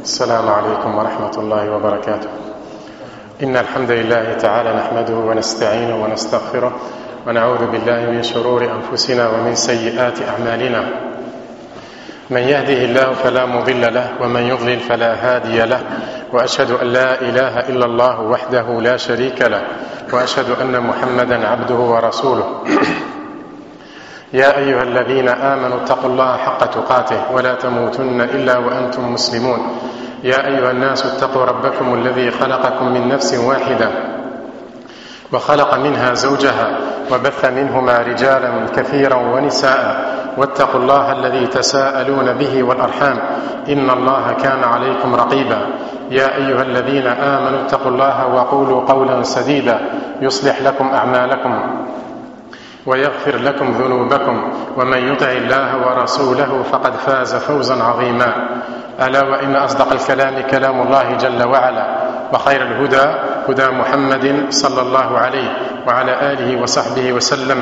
السلام عليكم ورحمة الله وبركاته. إن الحمد لله تعالى نحمده ونستعينه ونستغفره ونعوذ بالله من شرور أنفسنا ومن سيئات أعمالنا. من يهده الله فلا مضل له ومن يضلل فلا هادي له، وأشهد أن لا إله إلا الله وحده لا شريك له، وأشهد أن محمدا عبده ورسوله. يا أيها الذين آمنوا اتقوا الله حق تقاته ولا تموتن إلا وأنتم مسلمون. يا أيها الناس اتقوا ربكم الذي خلقكم من نفس واحدة وخلق منها زوجها وبث منهما رجالا كثيرا ونساء، واتقوا الله الذي تساءلون به والأرحام إن الله كان عليكم رقيبا. يا أيها الذين آمنوا اتقوا الله وقولوا قولا سديدا يصلح لكم أعمالكم ويغفر لكم ذنوبكم، ومن يطع الله ورسوله فقد فاز فوزا عظيما. ألا وإن أصدق الكلام كلام الله جل وعلا، وخير الهدى هدى محمد صلى الله عليه وعلى آله وصحبه وسلم،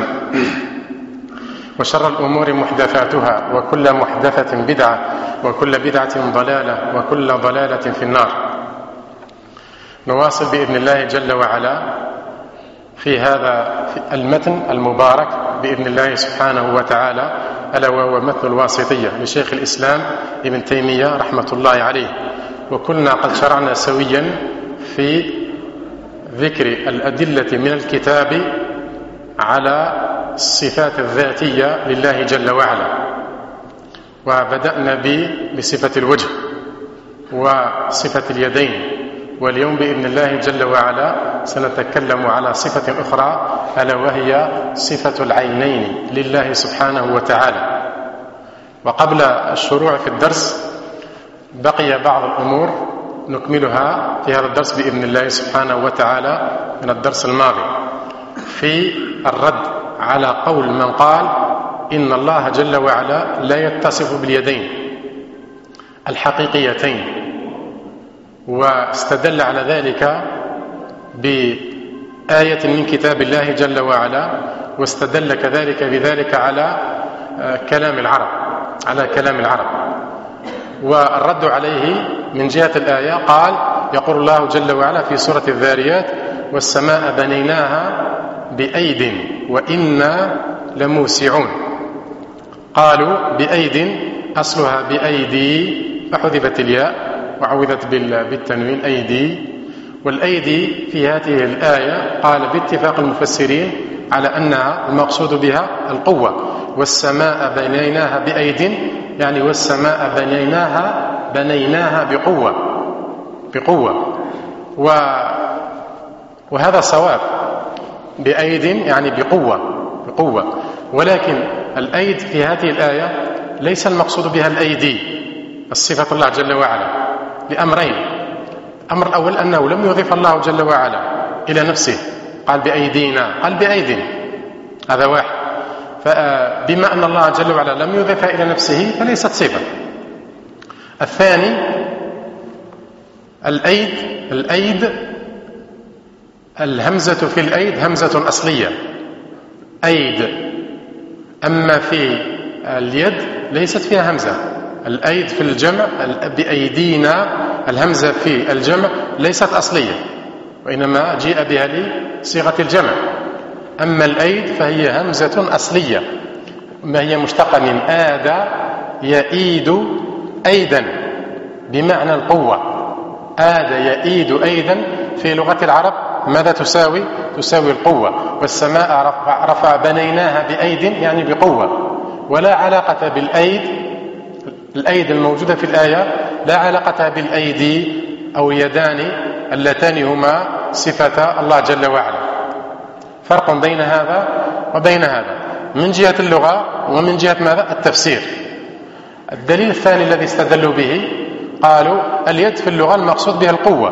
وشر الأمور محدثاتها، وكل محدثة بدعة، وكل بدعة ضلالة، وكل ضلالة في النار. نواصل بإذن الله جل وعلا في هذا المتن المبارك بإذن الله سبحانه وتعالى، ألا وهو متن الواسطية لشيخ الإسلام ابن تيمية رحمة الله عليه. وكنا قد شرعنا سويا في ذكر الأدلة من الكتاب على الصفات الذاتية لله جل وعلا، وبدأنا بصفة الوجه وصفة اليدين، واليوم بإذن الله جل وعلا سنتكلم على صفة أخرى، ألا وهي صفة العينين لله سبحانه وتعالى. وقبل الشروع في الدرس بقي بعض الأمور نكملها في هذا الدرس بإذن الله سبحانه وتعالى من الدرس الماضي، في الرد على قول من قال إن الله جل وعلا لا يتصف باليدين الحقيقيتين، واستدل على ذلك بآية من كتاب الله جل وعلا، واستدل كذلك بذلك على كلام العرب. والرد عليه من جهة الآية قال يقول الله جل وعلا في سورة الذاريات والسماء بنيناها بأيد وإنا لموسعون. قالوا بأيد أصلها بأيدي فحذفت الياء وعوذت بالتنوين أيدي. والأيدي في هذه الآية قال باتفاق المفسرين على أنها المقصود بها القوة. والسماء بنيناها بأيد يعني والسماء بنيناها بقوة وهذا صواب، بأيد يعني بقوة. ولكن الأيد في هذه الآية ليس المقصود بها الأيدي الصفة الله جل وعلا لأمرين. الأمر الأول أنه لم يضيف الله جل وعلا إلى نفسه، قال بأيدينا، قال بأيد، هذا واحد. فبما أن الله جل وعلا لم يضيفها إلى نفسه فليست صفة. الثاني الأيد الهمزة في الأيد همزة أصلية أيد، أما في اليد ليست فيها همزة. الأيد في الجمع بأيدينا الهمزة في الجمع ليست أصلية، وإنما جيء بها لصيغة الجمع. أما الأيد فهي همزة أصلية، ما هي مشتقة من آدى يئيد أيدا بمعنى القوة. آدى يئيد أيدا في لغة العرب ماذا تساوي القوة. والسماء رفع بنيناها بأيد يعني بقوة، ولا علاقة الأيد الموجودة في الآية لا علاقة بالأيدي أو يدان اللتان هما صفة الله جل وعلا. فرق بين هذا وبين هذا من جهة اللغة ومن جهة ماذا؟ التفسير. الدليل الثاني الذي استدلوا به قالوا اليد في اللغة المقصود بها القوة.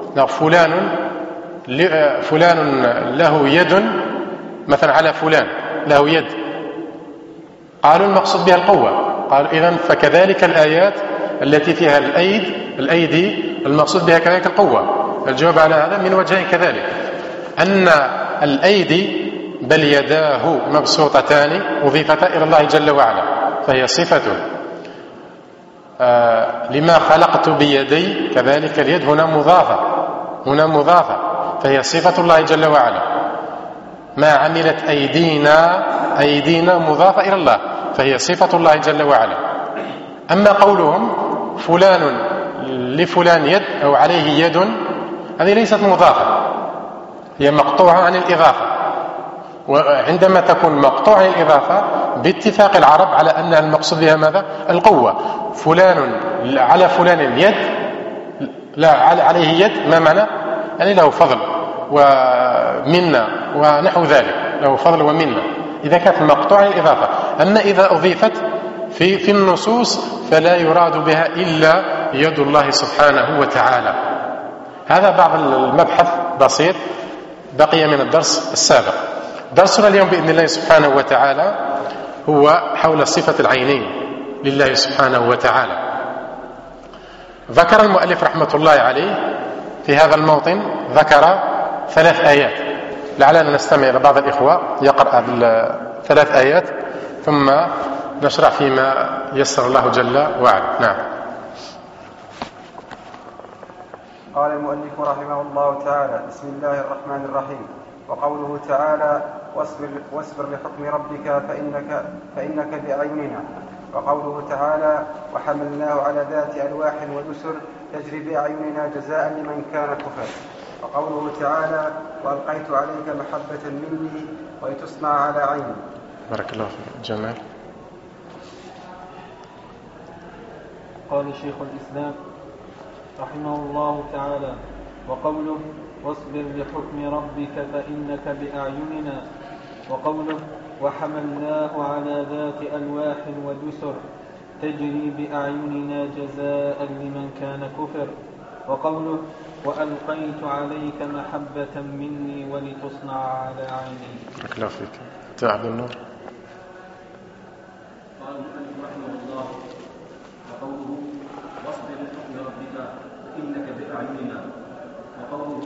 فلان له يد مثلا، على فلان له يد، قالوا المقصود بها القوة. قالوا إذن فكذلك الآيات التي فيها الأيدي المقصود بها كذلك القوة. الجواب على هذا من وجهين كذلك، أن الأيدي بل يداه مبسوطتان أضيفتا إلى الله جل وعلا فهي صفته. لما خلقت بيدي، كذلك اليد هنا مضافة، فهي صفة الله جل وعلا. ما عملت أيدينا مضافة إلى الله، فهي صفة الله جل وعلا. أما قولهم فلان لفلان يد أو عليه يد، هذه ليست مضافة، هي مقطوعة عن الإضافة. وعندما تكون مقطوعة عن الإضافة باتفاق العرب على أن المقصود بها ماذا؟ القوة. فلان على فلان يد، لا عليه يد، ما معنى؟ يعني له فضل ومنة ونحو ذلك، له فضل ومنة إذا كانت مقطوعة عن الإضافة. أما إذا أضيفت في النصوص فلا يراد بها إلا يد الله سبحانه وتعالى. هذا بعض المبحث بسيط بقي من الدرس السابق. درسنا اليوم بإذن الله سبحانه وتعالى هو حول صفة العينين لله سبحانه وتعالى. ذكر المؤلف رحمة الله عليه في هذا الموطن، ذكر 3 آيات. لعلنا نستمع إلى بعض الإخوة يقرأ 3 آيات ثم نشرع فيما يسر الله جل وعلا. نعم. قال المؤلف رحمه الله تعالى: بسم الله الرحمن الرحيم. وقوله تعالى: واصبر لحكم ربك فإنك بأعيننا. وقوله تعالى: وحملناه على ذات ألواح ودسر تجري بأعيننا جزاء لمن كان كفر. وقوله تعالى: وألقيت عليك محبة مني ولتصنع على عيني. بارك الله فيك. جمال. قال شيخ الإسلام رحمه الله تعالى: وقوله: واصبر لحكم ربك فإنك بأعيننا. وقوله: وحملناه على ذات ألواح ودسر تجري بأعيننا جزاء لمن كان كفر. وقوله: وألقيت عليك محبة مني ولتصنع على عيني. بارك الله فيك. تعب النور. قال المؤلف رحمه الله: وقوله: واصبر لحكم ربك فإنك بأعيننا. وقوله: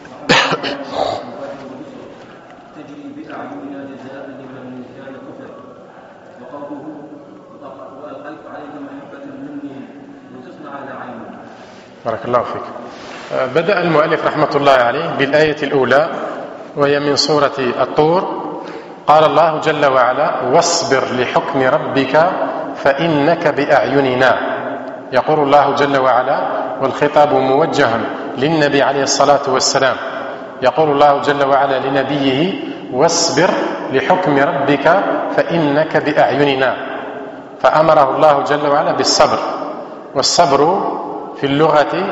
تجري بأعيننا جزاء لمن كان كفر. وقوله: وألقيت عليك محبة مني لتصنع على عيني. بارك الله فيك. بدأ المؤلف رحمة الله عليه بالآية الأولى وهي من سورة الطور. قال الله جل وعلا: واصبر لحكم ربك فإنك بأعيننا. يقول الله جل وعلا والخطاب موجه للنبي عليه الصلاة والسلام، يقول الله جل وعلا لنبيه: واصبر لحكم ربك فإنك بأعيننا. فأمره الله جل وعلا بالصبر. والصبر في اللغة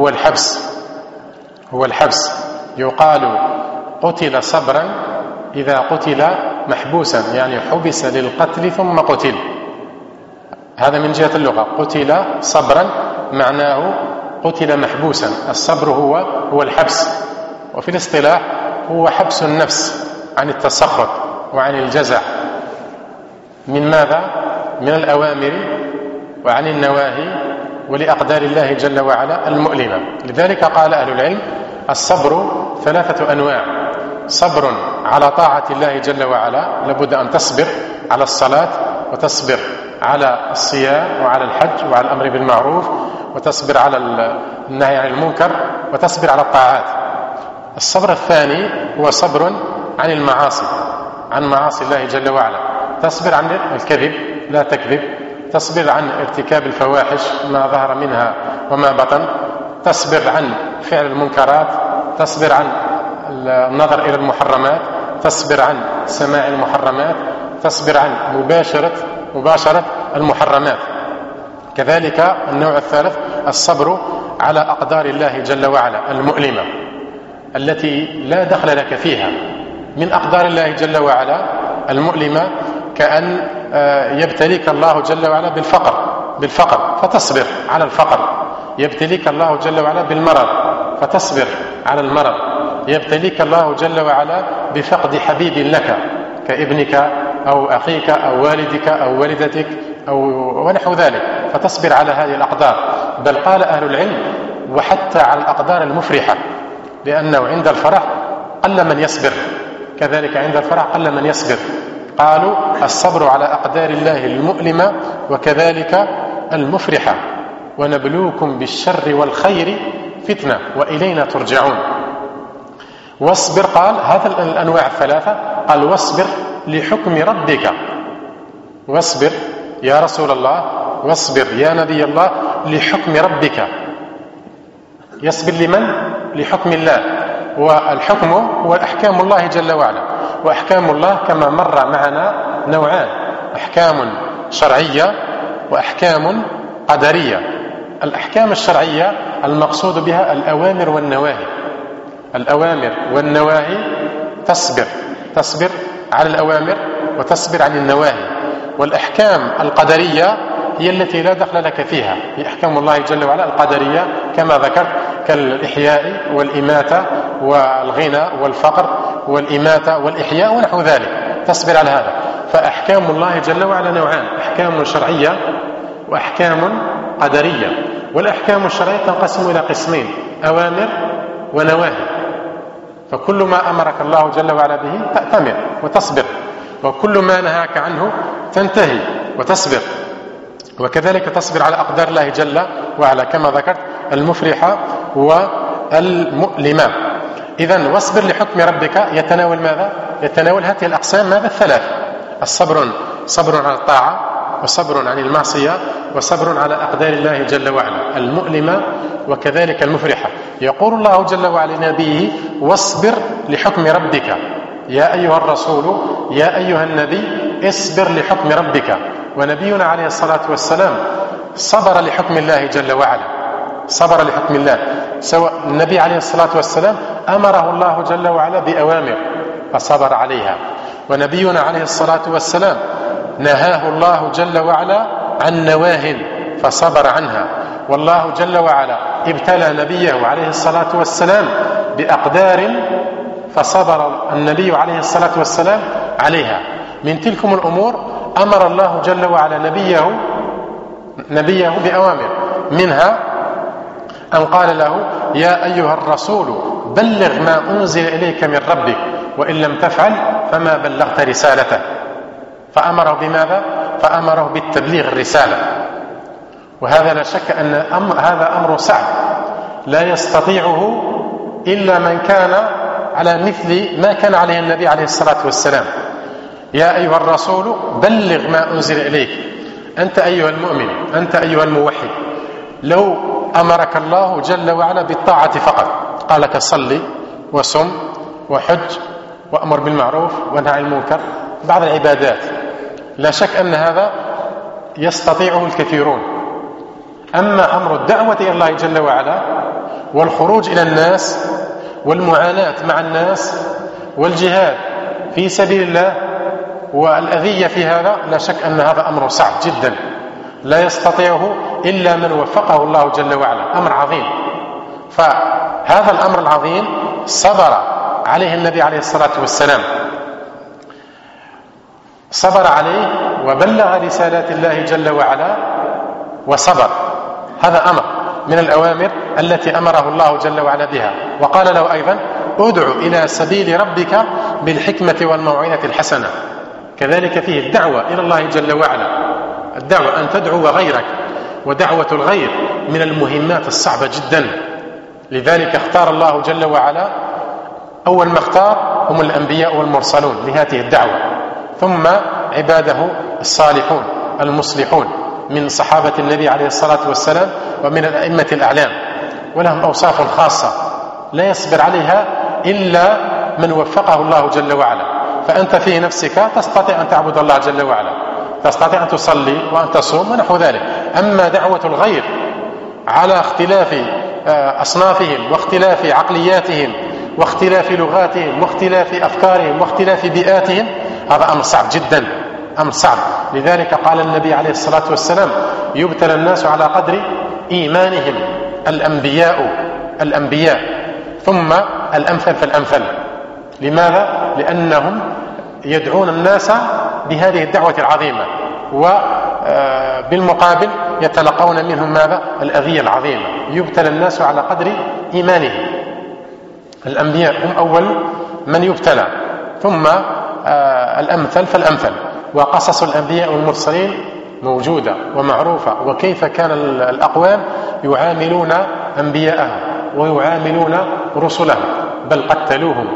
هو الحبس. يقال قتل صبرا إذا قتل محبوسا، يعني حبس للقتل ثم قتل. هذا من جهة اللغة. قتل صبرا معناه قتل محبوسا. الصبر هو الحبس. وفي الاصطلاح هو حبس النفس عن التسخط وعن الجزع من ماذا؟ من الأوامر وعن النواهي ولأقدار الله جل وعلا المؤلمة. لذلك قال أهل العلم: الصبر 3 أنواع. صبر على طاعة الله جل وعلا، لابد أن تصبر على الصلاة، وتصبر على الصيام وعلى الحج وعلى الأمر بالمعروف، وتصبر على النهي عن المنكر، وتصبر على الطاعات. الصبر الثاني هو صبر عن المعاصي، عن معاصي الله جل وعلا. تصبر عن الكذب، لا تكذب. تصبر عن ارتكاب الفواحش ما ظهر منها وما بطن. تصبر عن فعل المنكرات. تصبر عن النظر إلى المحرمات. تصبر عن سماع المحرمات. تصبر عن مباشرة المحرمات. كذلك النوع الثالث الصبر على أقدار الله جل وعلا المؤلمة التي لا دخل لك فيها. من أقدار الله جل وعلا المؤلمة كأن يبتليك الله جل وعلا بالفقر فتصبر على الفقر. يبتليك الله جل وعلا بالمرض فتصبر على المرض. يبتليك الله جل وعلا بفقد حبيب لك كابنك أو أخيك أو والدك أو والدتك أو ونحو ذلك، فتصبر على هذه الأقدار. بل قال أهل العلم: وحتى على الأقدار المفرحة، لأنه عند الفرح قل من يصبر، كذلك عند الفرح قل من يصبر. قالوا: الصبر على أقدار الله المؤلمة، وكذلك المفرحة: ونبلوكم بالشر والخير فتنة وإلينا ترجعون. واصبر، قال هذا الأنواع الثلاثة، قال واصبر لحكم ربك. واصبر يا رسول الله، واصبر يا نبي الله لحكم ربك. يصبر لمن؟ لحكم الله. والحكم هو أحكام الله جل وعلا، وأحكام الله كما مر معنا نوعان: أحكام شرعية وأحكام قدرية. الأحكام الشرعية المقصود بها الأوامر والنواهي. الأوامر والنواهي تصبر على الأوامر وتصبر عن النواهي. والأحكام القدرية هي التي لا دخل لك فيها، هي أحكام الله جل وعلا القدرية كما ذكرت، كالإحياء والإماتة والغنى والفقر والإماتة والإحياء ونحو ذلك، تصبر على هذا. فأحكام الله جل وعلا نوعان: أحكام شرعية وأحكام قدرية. والأحكام الشرعية تنقسم إلى قسمين: أوامر ونواهي. فكل ما أمرك الله جل وعلا به تأتمر وتصبر، وكل ما نهاك عنه تنتهي وتصبر. وكذلك تصبر على أقدار الله جل وعلا كما ذكرت، المفرحة والمؤلمة. إذن واصبر لحكم ربك يتناول ماذا؟ يتناول هذه الأقسام ماذا؟ الثلاث: صبر على الطاعة، وصبر عن المعصية، وصبر على أقدار الله جل وعلا المؤلمة وكذلك المفرحة. يقول الله جل وعلا لنبيه: واصبر لحكم ربك. يا أيها الرسول، يا أيها النبي، اصبر لحكم ربك. ونبينا عليه الصلاة والسلام صبر لحكم الله جل وعلا، صبر لحكم الله. سواء النبي عليه الصلاة والسلام أمره الله جل وعلا بأوامر فصبر عليها، ونبينا عليه الصلاة والسلام نهاه الله جل وعلا عن نواه فصبر عنها. والله جل وعلا ابتلى نبيه عليه الصلاة والسلام بأقدار فصبر النبي عليه الصلاة والسلام عليها. من تلكم الأمور أمر الله جل وعلا نبيه بأوامر، منها أن قال له: يا أيها الرسول بلغ ما أنزل إليك من ربك، وإن لم تفعل فما بلغت رسالته. فأمره بماذا؟ فأمره بالتبليغ الرسالة. وهذا لا شك أن هذا أمر صعب لا يستطيعه إلا من كان على مثل ما كان عليه النبي عليه الصلاة والسلام. يا أيها الرسول بلغ ما أنزل إليك. أنت أيها المؤمن، أنت أيها الموحد، لو أمرك الله جل وعلا بالطاعة فقط، قال لك صلي وصم وحج وأمر بالمعروف ونهى عن المنكر، بعض العبادات، لا شك أن هذا يستطيعه الكثيرون. أما أمر الدعوة إلى الله جل وعلا والخروج إلى الناس والمعاناة مع الناس والجهاد في سبيل الله والأذية في هذا، لا شك أن هذا أمر صعب جدا لا يستطيعه إلا من وفقه الله جل وعلا، أمر عظيم. فهذا الأمر العظيم صبر عليه النبي عليه الصلاة والسلام، صبر عليه وبلغ رسالات الله جل وعلا وصبر. هذا أمر من الأوامر التي أمره الله جل وعلا بها. وقال له أيضا: ادع إلى سبيل ربك بالحكمة والموعظة الحسنة. كذلك فيه الدعوة إلى الله جل وعلا، الدعوة أن تدعو غيرك، ودعوة الغير من المهمات الصعبة جدا. لذلك اختار الله جل وعلا أول ما اختار هم الأنبياء والمرسلون لهذه الدعوة، ثم عباده الصالحون المصلحون من صحابة النبي عليه الصلاة والسلام ومن الأئمة الأعلام، ولهم أوصاف خاصة لا يصبر عليها إلا من وفقه الله جل وعلا. فأنت في نفسك تستطيع أن تعبد الله جل وعلا، تستطيع أن تصلي وأن تصوم ونحو ذلك. أما دعوة الغير على اختلاف أصنافهم واختلاف عقلياتهم واختلاف لغاتهم واختلاف أفكارهم واختلاف بيئاتهم، هذا أمر صعب جدا، أمر صعب. لذلك قال النبي عليه الصلاة والسلام: يبتلى الناس على قدر إيمانهم، الأنبياء ثم الأمثل فالأمثل. لماذا؟ لأنهم يدعون الناس بهذه الدعوة العظيمة، وبالمقابل يتلقون منهم ماذا؟ الأذية العظيمة. يبتلى الناس على قدر إيمانهم. الأنبياء هم أول من يبتلى، ثم الأمثل فالأمثل. وقصص الأنبياء والمرسلين موجودة ومعروفة، وكيف كان الأقوام يعاملون أنبياءهم ويعاملون رسلهم، بل قتلوهم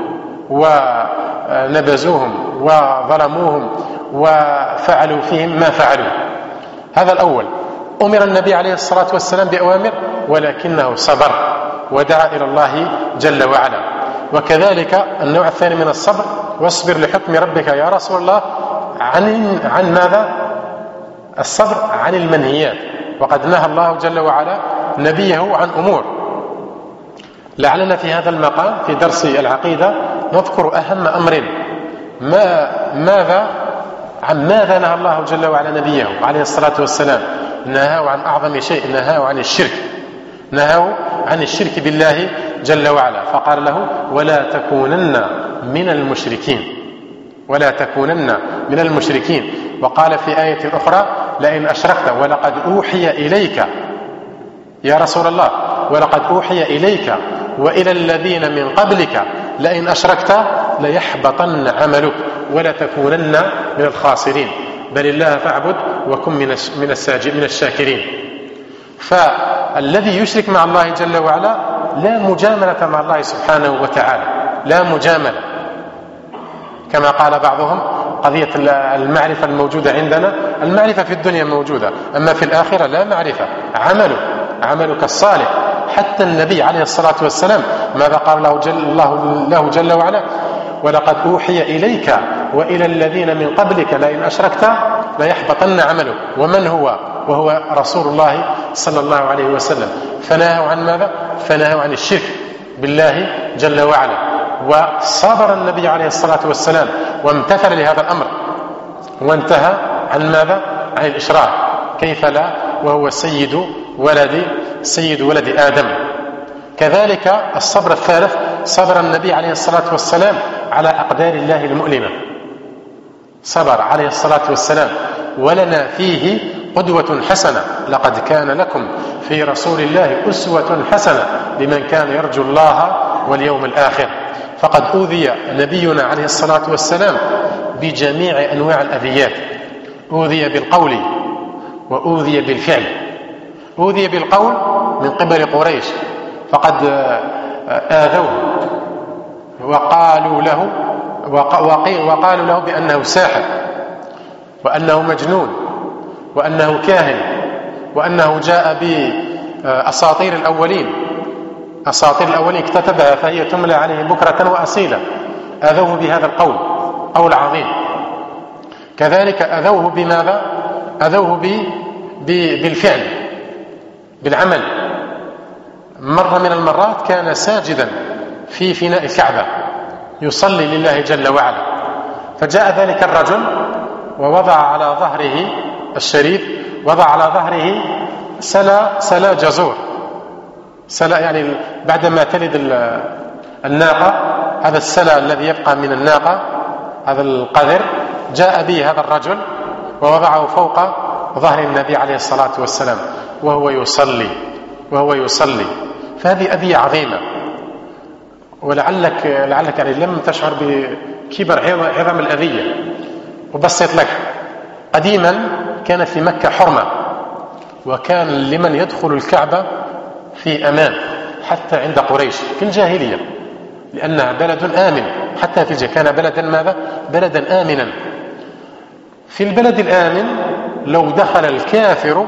ونبذوهم وظلموهم وفعلوا فيهم ما فعلوا. هذا الأول. أمر النبي عليه الصلاة والسلام بأوامر ولكنه صبر ودعا إلى الله جل وعلا. وكذلك النوع الثاني من الصبر: واصبر لحكم ربك يا رسول الله. عن ماذا؟ الصبر عن المنهيات. وقد نهى الله جل وعلا نبيه عن أمور. لعلنا في هذا المقام في درس العقيدة نذكر أهم أمر. عن ماذا نهى الله جل وعلا نبيه عليه الصلاة والسلام؟ نهاه عن أعظم شيء، نهاه عن الشرك، نهاه عن الشرك بالله جل وعلا، فقال له: ولا تكونن من المشركين، ولا تكونن من المشركين. وقال في آية أخرى: لئن أشركت ولقد أوحي إليك يا رسول الله، ولقد أوحي إليك وإلى الذين من قبلك لئن أشركت ليحبطن عملك ولا تكونن من الخاسرين، بل الله فاعبد وكن من الشاكرين. فالذي يشرك مع الله جل وعلا لا مجاملة مع الله سبحانه وتعالى، لا مجاملة. كما قال بعضهم: قضية المعرفة الموجودة عندنا، المعرفة في الدنيا موجودة، أما في الآخرة لا معرفة، عملك الصالح. حتى النبي عليه الصلاة والسلام ماذا قال له جل وعلا؟ ولقد أوحي إليك وإلى الذين من قبلك لئن أشركت ليحبطن عملك. ومن هو؟ وهو رسول الله صلى الله عليه وسلم. فنهوا عن ماذا؟ فنهوا عن الشرك بالله جل وعلا. وصبر النبي عليه الصلاة والسلام وامتثل لهذا الأمر، وانتهى عن ماذا؟ عن الإشراك. كيف لا وهو سيد ولد آدم. كذلك الصبر الثالث: صبر النبي عليه الصلاة والسلام على أقدار الله المؤلمة. صبر عليه الصلاة والسلام. ولنا فيه قدوة حسنة: لقد كان لكم في رسول الله أسوة حسنة لمن كان يرجو الله واليوم الآخر. فقد أوذي نبينا عليه الصلاة والسلام بجميع أنواع الأذيات. أوذي بالقول وأوذي بالفعل. أوذي بالقول من قبل قريش، فقد آذوه وقالوا له بأنه ساحر، وأنه مجنون، وأنه كاهن، وأنه جاء بأساطير الأولين، أساطير الأولين اكتتبها فهي تملى عليه بكرة وأصيلا. آذوه بهذا قول عظيم. كذلك أذوه بماذا؟ أذوه بالفعل، بالعمل. مرة من المرات كان ساجدا في فناء الكعبة يصلي لله جل وعلا، فجاء ذلك الرجل ووضع على ظهره الشريف، وضع على ظهره سلا جزور، سلا يعني بعدما تلد الناقة، هذا السلا الذي يبقى من الناقة، هذا القذر، جاء به هذا الرجل ووضعه فوق ظهر النبي عليه الصلاة والسلام وهو يصلي. فهذه أذية عظيمة. ولعلك يعني لم تشعر بكبر عظم الأذية. وبسط لك: قديما كانت في مكة حرمة، وكان لمن يدخل الكعبة في أمان حتى عند قريش في الجاهلية، لأنها بلد آمن. حتى في الجاهلية كان بلدا ماذا؟ بلدا آمنا. في البلد الآمن لو دخل الكافر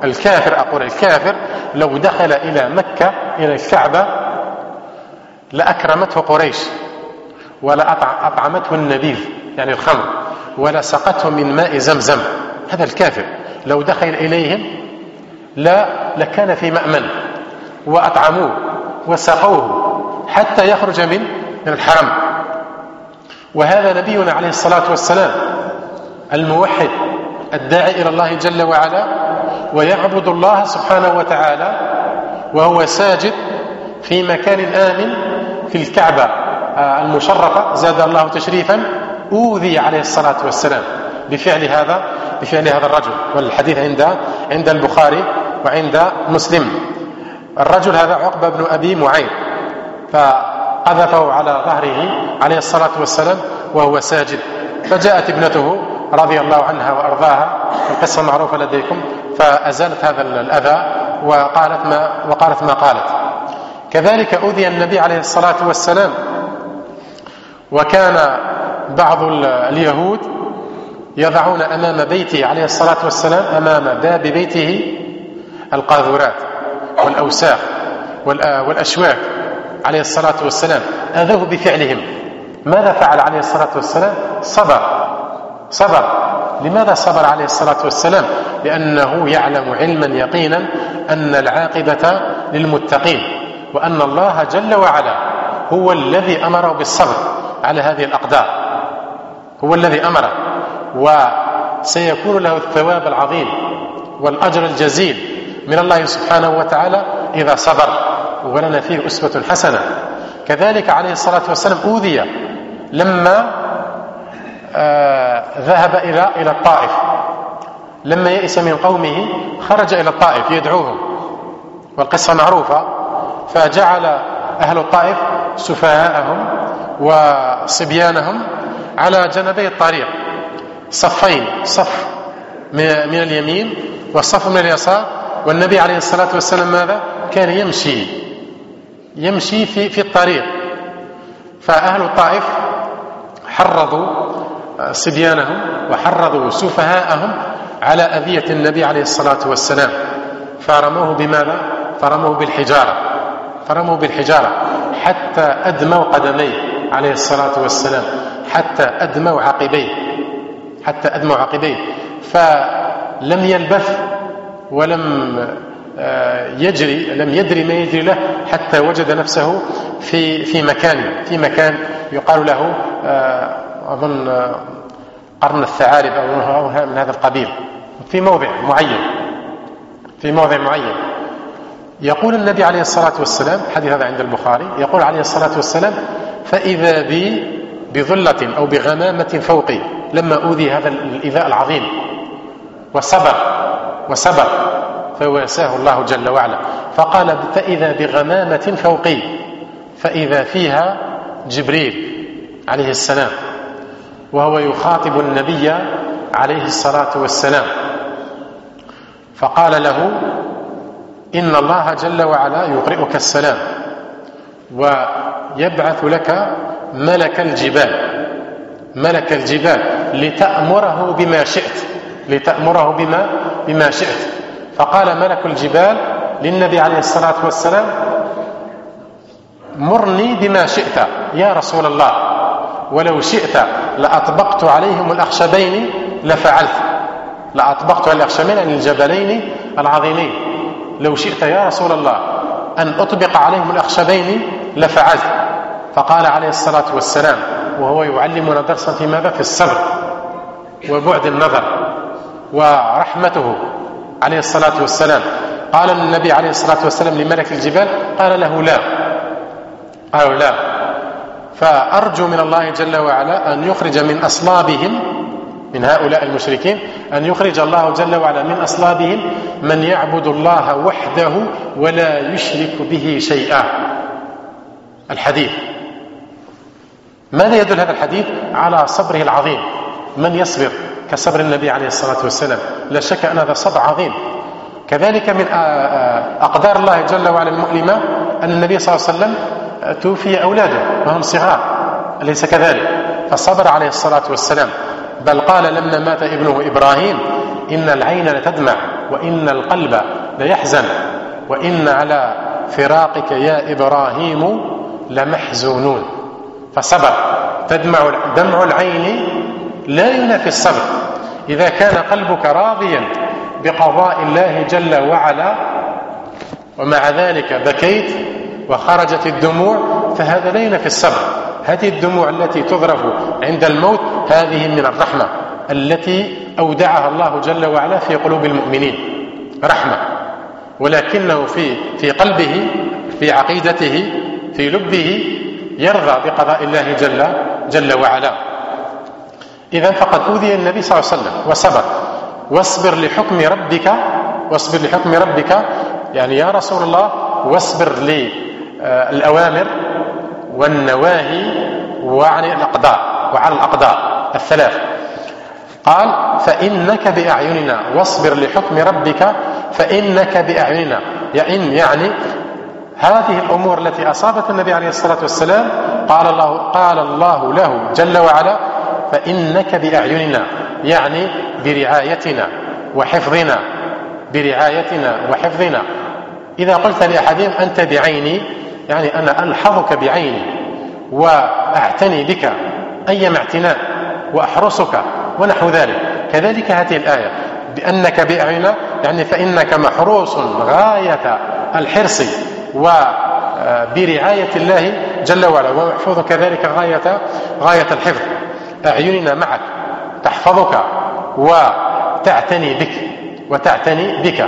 لو دخل إلى مكة إلى الكعبة لأكرمته قريش، ولا أطعمته النبيذ يعني الخمر، ولا سقته من ماء زمزم. هذا الكافر لو دخل إليهم لكان في مأمن، وأطعموه وسقوه حتى يخرج من الحرم. وهذا نبينا عليه الصلاة والسلام الموحد الداعي إلى الله جل وعلا، ويعبد الله سبحانه وتعالى وهو ساجد في مكان آمن في الكعبة المشرفة زاد الله تشريفا. أوذي عليه الصلاة والسلام بفعل هذا الرجل. والحديث عند البخاري وعند مسلم. الرجل هذا عقبة بن أبي معيط، فقذفه على ظهره عليه الصلاة والسلام وهو ساجد. فجاءت ابنته رضي الله عنها وأرضاها، القصة معروفة لديكم، فأزالت هذا الأذى وقالت ما قالت. كذلك أوذي النبي عليه الصلاة والسلام، وكان بعض اليهود يضعون أمام بيته عليه الصلاة والسلام، أمام باب بيته، القاذورات والأوساخ والأشواك عليه الصلاة والسلام، أذوه بفعلهم. ماذا فعل عليه الصلاة والسلام؟ صبر. لماذا صبر عليه الصلاة والسلام؟ لأنه يعلم علما يقينا أن العاقبة للمتقين، وأن الله جل وعلا هو الذي أمره بالصبر على هذه الأقدار، هو الذي أمره، وسيكون له الثواب العظيم والأجر الجزيل من الله سبحانه وتعالى إذا صبر، ولنا فيه أسوة حسنة. كذلك عليه الصلاة والسلام أوذي لما ذهب إلى الطائف، لما يئس من قومه خرج إلى الطائف يدعوهم، والقصة معروفة. فجعل أهل الطائف سفهاءهم وصبيانهم على جانبي الطريق، صفين، صف من اليمين والصف من اليسار، والنبي عليه الصلاة والسلام ماذا؟ كان يمشي في الطريق. فأهل الطائف حرضوا صبيانهم وحرضوا سفهاءهم على أذية النبي عليه الصلاة والسلام، فرموه بماذا؟ فرموه بالحجارة حتى أدموا قدميه عليه الصلاة والسلام، حتى أدموا عقبيه. فلم يلبث ولم يدري ما يجري له حتى وجد نفسه في مكان يقال له أظن قرن الثعالب أو من هذا القبيل، في موضع معين. يقول النبي عليه الصلاة والسلام، حديث هذا عند البخاري، يقول عليه الصلاة والسلام: فإذا بي بظلة أو بغمامة فوقي، لما أوذي هذا الإيذاء العظيم وصبر فواساه الله جل وعلا، فقال: فإذا بغمامة فوقي، فإذا فيها جبريل عليه السلام وهو يخاطب النبي عليه الصلاة والسلام، فقال له: إن الله جل وعلا يقرئك السلام ويبعث لك ملك الجبال لتأمره بما شئت. فقال ملك الجبال للنبي عليه الصلاة والسلام: مرني بما شئت يا رسول الله، ولو شئت لأطبقت عليهم الأخشبين لفعلت. لأطبقت على الأخشبين عن الجبلين العظيمين، لو شئت يا رسول الله أن أطبق عليهم الأخشبين لفعلت. فقال عليه الصلاة والسلام وهو يعلمنا درسا في ماذا؟ في الصبر وبعد النظر ورحمته عليه الصلاة والسلام. قال النبي عليه الصلاة والسلام لملك الجبال، قال له: لا. فأرجو من الله جل وعلا أن يخرج من أصلابهم، من هؤلاء المشركين، أن يخرج الله جل وعلا من أصلابهم من يعبد الله وحده ولا يشرك به شيئا. الحديث ماذا يدل هذا الحديث؟ على صبره العظيم. من يصبر كصبر النبي عليه الصلاة والسلام؟ لا شك أن هذا صبر عظيم. كذلك من أقدار الله جل وعلا المؤلمة أن النبي صلى الله عليه وسلم توفي أولاده وهم صغار، أليس كذلك؟ فصبر عليه الصلاة والسلام، بل قال لما مات ابنه إبراهيم: إن العين لتدمع وإن القلب ليحزن وإن على فراقك يا إبراهيم لمحزونون. فصبر. دمع العين لا ينافي الصبر. إذا كان قلبك راضيا بقضاء الله جل وعلا ومع ذلك بكيت وخرجت الدموع، فهذا لا ينافي الصبر. هذه الدموع التي تضرب عند الموت هذه من الرحمة التي أودعها الله جل وعلا في قلوب المؤمنين، رحمة، ولكنه في قلبه، في عقيدته، في لبه يرضى بقضاء الله جل وعلا. إذن فقد أوذي النبي صلى الله عليه وسلم وصبر. واصبر لحكم ربك يعني يا رسول الله واصبر للأوامر والنواهي وعلى الأقدار الثلاث. قال فإنك بأعيننا واصبر لحكم ربك فإنك بأعيننا، يعني هذه الأمور التي أصابت النبي عليه الصلاة والسلام قال الله له جل وعلا فإنك بأعيننا، يعني برعايتنا وحفظنا. إذا قلت لأحدهم أنت بعيني، يعني أنا ألحظك بعيني وأعتني بك أيما اعتناء وأحرسك ونحو ذلك. كذلك هذه الآية بأنك بأعيننا، يعني فإنك محروس غاية الحرص وبرعاية الله جل وعلا، ومحفوظ كذلك غاية الحفظ. أعيننا معك تحفظك وتعتني بك.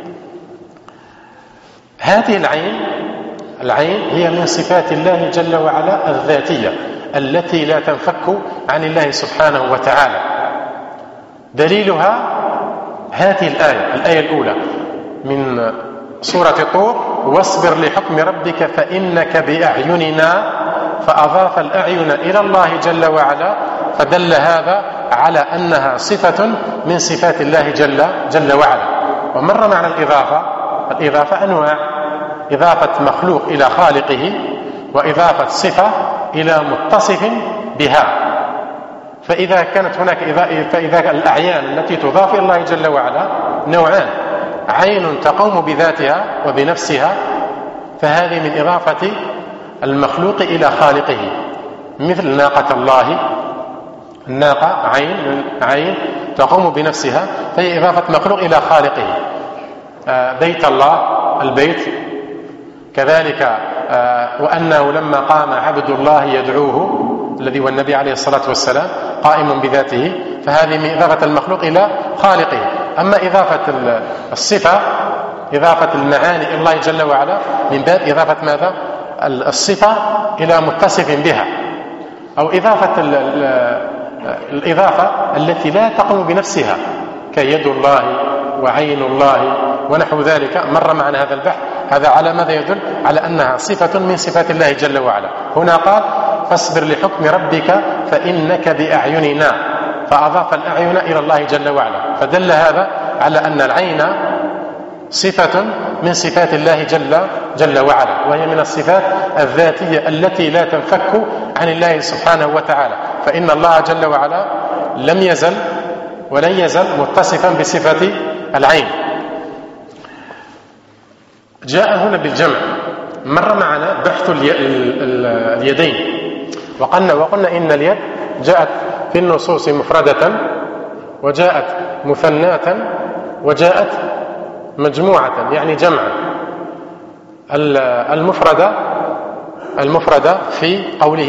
هذه العين هي من صفات الله جل وعلا الذاتية التي لا تنفك عن الله سبحانه وتعالى. دليلها هذه الآية الأولى من سورة طور: واصبر لحكم ربك فإنك بأعيننا، فأضاف الأعين إلى الله جل وعلا، فدل هذا على أنها صفة من صفات الله جل وعلا. ومر معنى الإضافة أنواع: إضافة مخلوق إلى خالقه، وإضافة صفة إلى متصف بها. فإذا كانت هناك فإذا الأعيان التي تضاف إلى الله جل وعلا نوعان: عين تقوم بذاتها وبنفسها، فهذه من إضافة المخلوق إلى خالقه، مثل ناقة الله، الناقة عين تقوم بنفسها، فهي إضافة مخلوق إلى خالقه. بيت الله، البيت كذلك. وأنه لما قام عبد الله يدعوه، الذي هو النبي عليه الصلاة والسلام، قائم بذاته، فهذه من إضافة المخلوق إلى خالقه. أما إضافة الصفة، إضافة المعاني إلى الله جل وعلا، من باب إضافة ماذا؟ الصفة إلى متصف بها، أو إضافة الإضافة التي لا تقوم بنفسها، كيد الله وعين الله ونحو ذلك. مر معنا هذا البحث. هذا على ماذا يدل؟ على أنها صفة من صفات الله جل وعلا. هنا قال فاصبر لحكم ربك فإنك بأعيننا، فأضاف الأعين إلى الله جل وعلا، فدل هذا على أن العين صفة من صفات الله جل وعلا، وهي من الصفات الذاتية التي لا تنفك عن الله سبحانه وتعالى. فإن الله جل وعلا لم يزل ولن يزل متصفا بصفة العين. جاء هنا بالجمع. مر معنا بحث اليدين، وقلنا إن اليد جاءت في النصوص مفردة، وجاءت مثناة، وجاءت مجموعة، يعني جمعا. المفردة في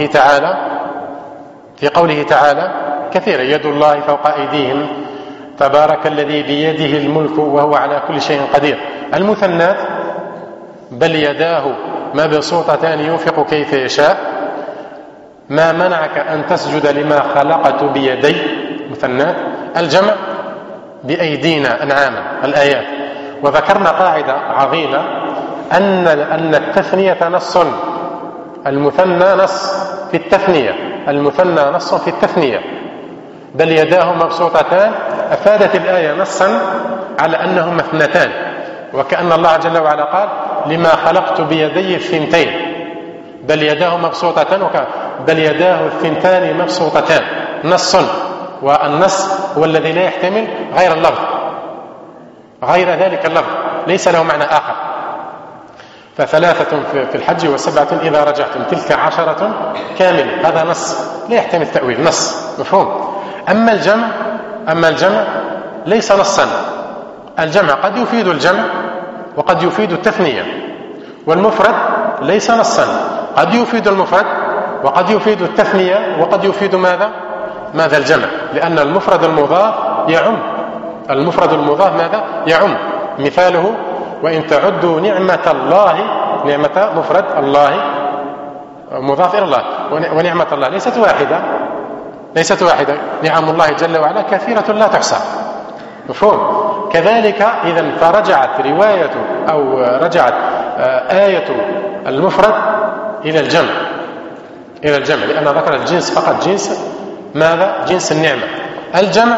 قوله تعالى كثيرا: يد الله فوق أيديهم تبارك الذي بيده الملك وهو على كل شيء قدير. المثنات: بل يداه مبسوطتان ينفق كيف يشاء، ما منعك أن تسجد لما خلقت بيدي، مثنات. الجمع: بأيدينا أنعاما، الآيات. وذكرنا قاعدة عظيمة أن التثنية نص، المثنى نص في التثنية، بل يداه مبسوطتان، أفادت الآية نصا على أنهما اثنتان، وكأن الله جل وعلا قال لما خلقت بيدي الثنتين، بل يداه مبسوطتان، بل يداه الثنتان مبسوطتان، نص. والنص هو الذي لا يحتمل غير اللفظ، غير ذلك اللفظ، ليس له معنى آخر. فثلاثة في الحج وسبعة إذا رجعتم تلك 10 كاملة، هذا نص لا يحتمل تأويل، نص مفهوم. أما الجمع ليس نصا. الجمع قد يفيد الجمع وقد يفيد التثنية، والمفرد ليس نصا، قد يفيد المفرد وقد يفيد التثنية وقد يفيد ماذا الجمع، لأن المفرد المضاف يعم. المفرد المضاف ماذا يعم؟ مثاله: وإن تعدوا نعمة الله، نعمة مفرد، الله مضاف إلى الله، ونعمة الله ليست واحدة، نعم الله جل وعلا كثيرة لا تحصى، مفهوم. كذلك إذن فرجعت رواية أو رجعت آية المفرد إلى الجمع، لأن ذكر الجنس فقط، جنس ماذا؟ جنس النعمة. الجمع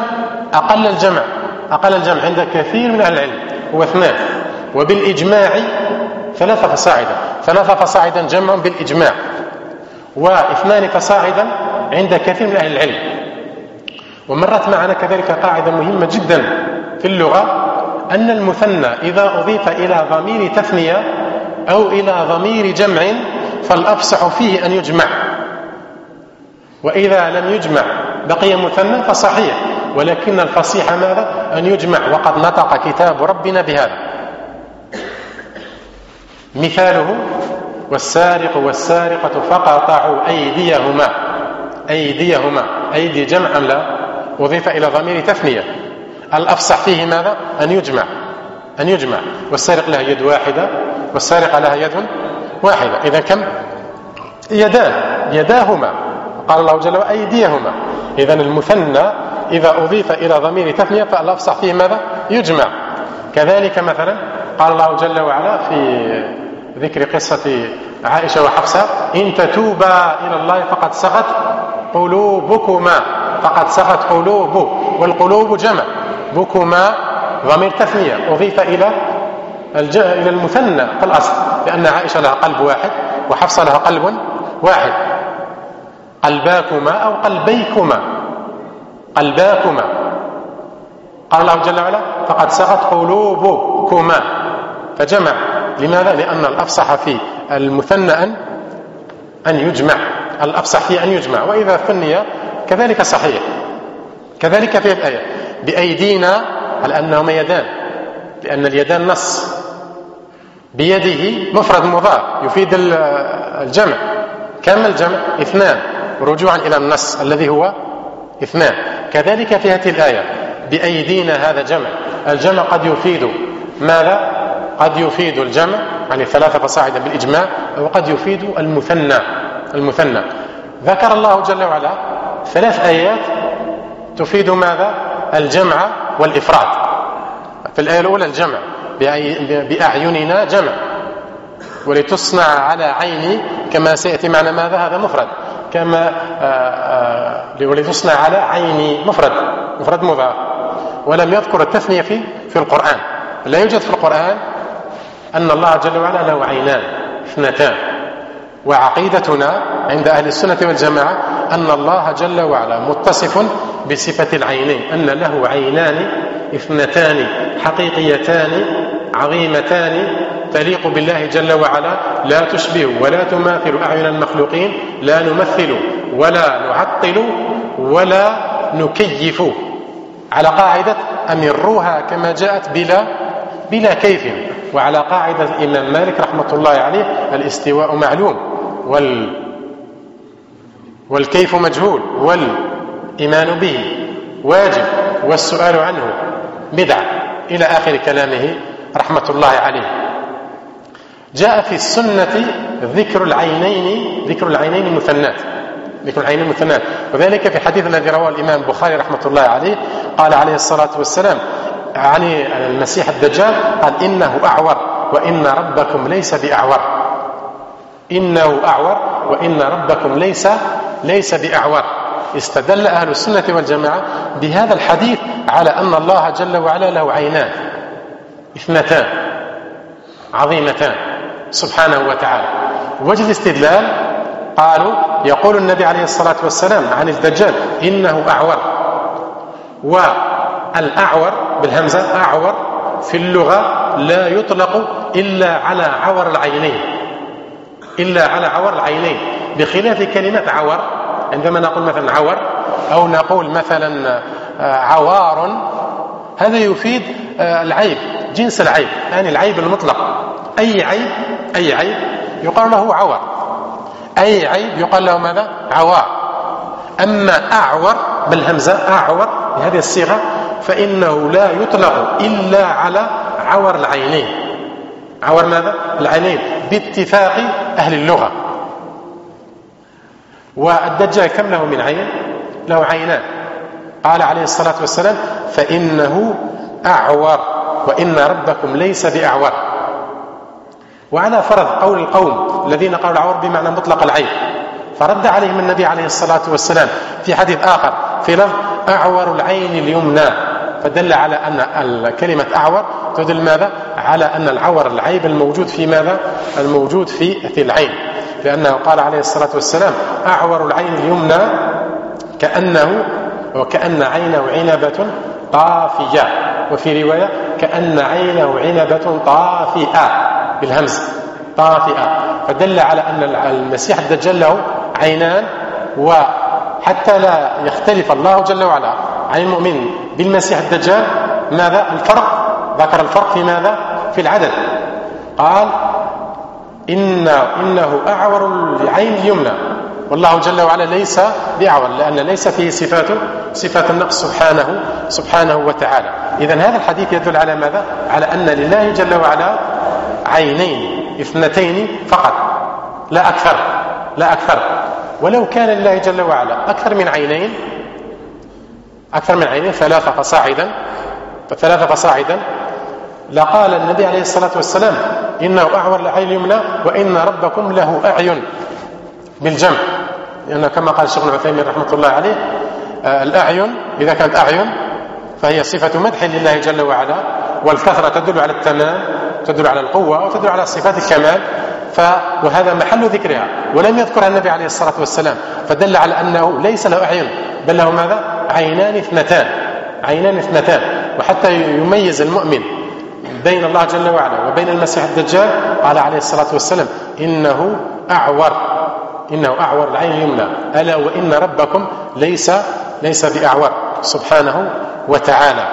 أقل الجمع عند كثير من أهل العلم هو 2، وبالإجماع 3 فصاعدا. 3 فصاعدا جمع بالإجماع، و2 فصاعدا عند كثير من أهل العلم. ومرت معنا كذلك قاعدة مهمة جدا في اللغة، أن المثنى إذا أضيف إلى ضمير تثنية أو إلى ضمير جمع فالأفصح فيه أن يجمع، وإذا لم يجمع بقي مثنى فصحيح، ولكن الفصيح ماذا؟ أن يجمع، وقد نطق كتاب ربنا بهذا. مثاله: والسارق والسارقة فقطعوا أيديهما. أيدي جمع أم لا؟ أضيف إلى ضمير تثنية، الأفصح فيه ماذا؟ أن يجمع. والسارق لها يد واحدة والسارقة لها يد واحدة، إذا كم؟ يداهما. قال الله جل وعلا أيديهما. إذا المثنى إذا أضيف إلى ضمير تثنية فالأفصح فيه ماذا؟ يجمع. كذلك مثلا قال الله جل وعلا في ذكر قصة عائشة وحفصة: إن تتوبا إلى الله فقد سغت قلوبكما. فقد سغت قلوب، والقلوب جمع، بكما ضمير تثنية أضيف إلى المثنى في الأصل، لأن عائشة لها قلب واحد وحفصة لها قلب واحد. قلباكما أو قلبيكما. قال الله جل وعلا: فقد سغت قلوبكما، فجمع. لماذا؟ لأن الأفصح في المثنى أن يجمع، الأفصح فيه أن يجمع، وإذا ثني كذلك صحيح. كذلك في الآية: بأيدينا، على أنهما يدان، لأن اليدان نص. بيده مفرد مضاف يفيد الجمع. كم الجمع؟ 2، رجوعا إلى النص الذي هو 2. كذلك في هذه الآية: بأيدينا، هذا جمع. الجمع قد يفيد ماذا؟ قد يفيد الجمع، يعني 3 فصاعدا بالإجماع، وقد يفيد المثنى. ذكر الله جل وعلا 3 آيات تفيد ماذا؟ الجمع والإفراد. في الآية الأولى الجمع: بأعيننا جمع، ولتصنع على عيني، كما سيأتي معنا ماذا؟ هذا مفرد. كما ولتصنع على عيني مفرد مضاف. ولم يذكر التثنية في القرآن. لا يوجد في القرآن أن الله جل وعلا له عينان 2. وعقيدتنا عند أهل السنة والجماعة أن الله جل وعلا متصف بصفة العينين، أن له عينان 2 حقيقيتان عظيمتان تليق بالله جل وعلا، لا تشبه ولا تماثل أعين المخلوقين، لا نمثل ولا نعطل ولا نكيف، على قاعدة أمروها كما جاءت بلا كيف. وعلى قاعدة الإمام مالك رحمة الله عليه: الاستواء معلوم والكيف مجهول والإيمان به واجب والسؤال عنه بدعة، إلى آخر كلامه رحمة الله عليه. جاء في السنة ذكر العينين مثنات، وذلك في حديث الذي رواه الإمام البخاري رحمة الله عليه. قال عليه الصلاة والسلام عن المسيح الدجال: قال: إنه أعور وإن ربكم ليس بأعور. إنه أعور وإن ربكم ليس بأعور. استدل أهل السنة والجماعة بهذا الحديث على أن الله جل وعلا له عينان 2 عظيمتان سبحانه وتعالى. وجه الاستدلال قالوا: يقول النبي عليه الصلاة والسلام عن الدجال: إنه أعور. والأعور بالهمزة أعور في اللغة لا يطلق إلا على عور العينين، بخلاف كلمة عور. عندما نقول مثلا عور أو نقول مثلا عوار، هذا يفيد العيب، جنس العيب، يعني العيب المطلق. أي عيب يقال له عور، أي عيب يقال له ماذا؟ عوار. أما أعور بالهمزة أعور بهذه الصيغة فإنه لا يطلق إلا على عور العينين. عور ماذا؟ العينين باتفاق أهل اللغة. والدجال كم له من عين؟ له عينان. قال عليه الصلاة والسلام: فإنه أعور وإن ربكم ليس بأعور. وعلى فرض قول القوم الذين قالوا العور بمعنى مطلق العين، فرد عليهم النبي عليه الصلاة والسلام في حديث آخر في لفظ: أعور العين اليمنى. فدل على أن كلمة أعور تدل ماذا؟ على أن العور العيب الموجود في ماذا؟ الموجود في العين، لأنه قال عليه الصلاة والسلام أعور العين اليمنى كأن عينه عنبة طافية، وفي رواية كأن عينه عنبة طافئة بالهمز طافئة، فدل على أن المسيح الدجال له عينان، وحتى لا يختلف الله جل وعلا عن المؤمن بالمسيح الدجال ماذا؟ الفرق، ذكر الفرق في ماذا؟ في العدد، قال إنه أعور العين اليمنى، والله جل وعلا ليس بأعور، لأن ليس فيه صفات النقص سبحانه وتعالى. إذن هذا الحديث يدل على ماذا؟ على أن لله جل وعلا عينين اثنتين فقط، لا أكثر. ولو كان لله جل وعلا أكثر من عينين ثلاثة فصاعدا لقال النبي عليه الصلاة والسلام إنه أعور العين اليمنى وإن ربكم له أعين بالجمع، لأنه كما قال الشيخ ابن عثيمين رحمة الله عليه الأعين إذا كانت أعين فهي صفة مدح لله جل وعلا، والكثرة تدل على التمام، تدل على القوة، وتدل على صفات الكمال، وهذا محل ذكرها، ولم يذكرها النبي عليه الصلاة والسلام، فدل على أنه ليس له أعين بل له ماذا؟ عينان اثنتان. وحتى يميز المؤمن بين الله جل وعلا وبين المسيح الدجال قال عليه الصلاة والسلام إنه أعور العين اليمنى ألا وإن ربكم ليس بأعور سبحانه وتعالى.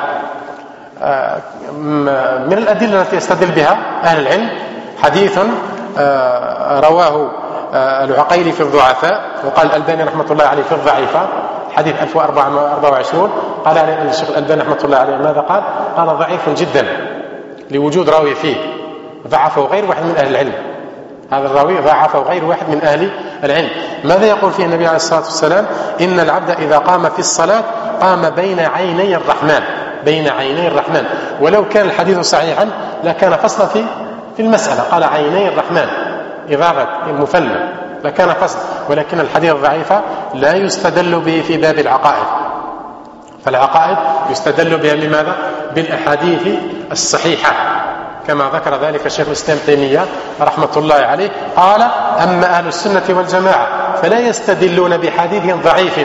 من الأدلة التي يستدل بها أهل العلم حديث رواه العقيلي في الضعفاء، وقال الألباني رحمة الله عليه في الضعيفة، حديث 1424، قال الشيخ الألباني رحمة الله عليه ماذا قال؟ قال ضعيف جدا لوجود راوي فيه ضعفه غير واحد من أهل العلم، هذا الراوي ضعفه غير واحد من أهل العلم. ماذا يقول فيه النبي عليه الصلاة والسلام؟ إن العبد إذا قام في الصلاة قام بين عيني الرحمن، ولو كان الحديث صحيحا لكان فصلا في المسألة، قال عيني الرحمن إضافة مثنى لكان فصل، ولكن الحديث ضعيفة لا يستدل به في باب العقائد، فالعقائد يستدل بها لماذا؟ بالأحاديث الصحيحة، كما ذكر ذلك الشيخ الإسلام تيمية رحمة الله عليه، قال أما أهل السنة والجماعة فلا يستدلون بحديث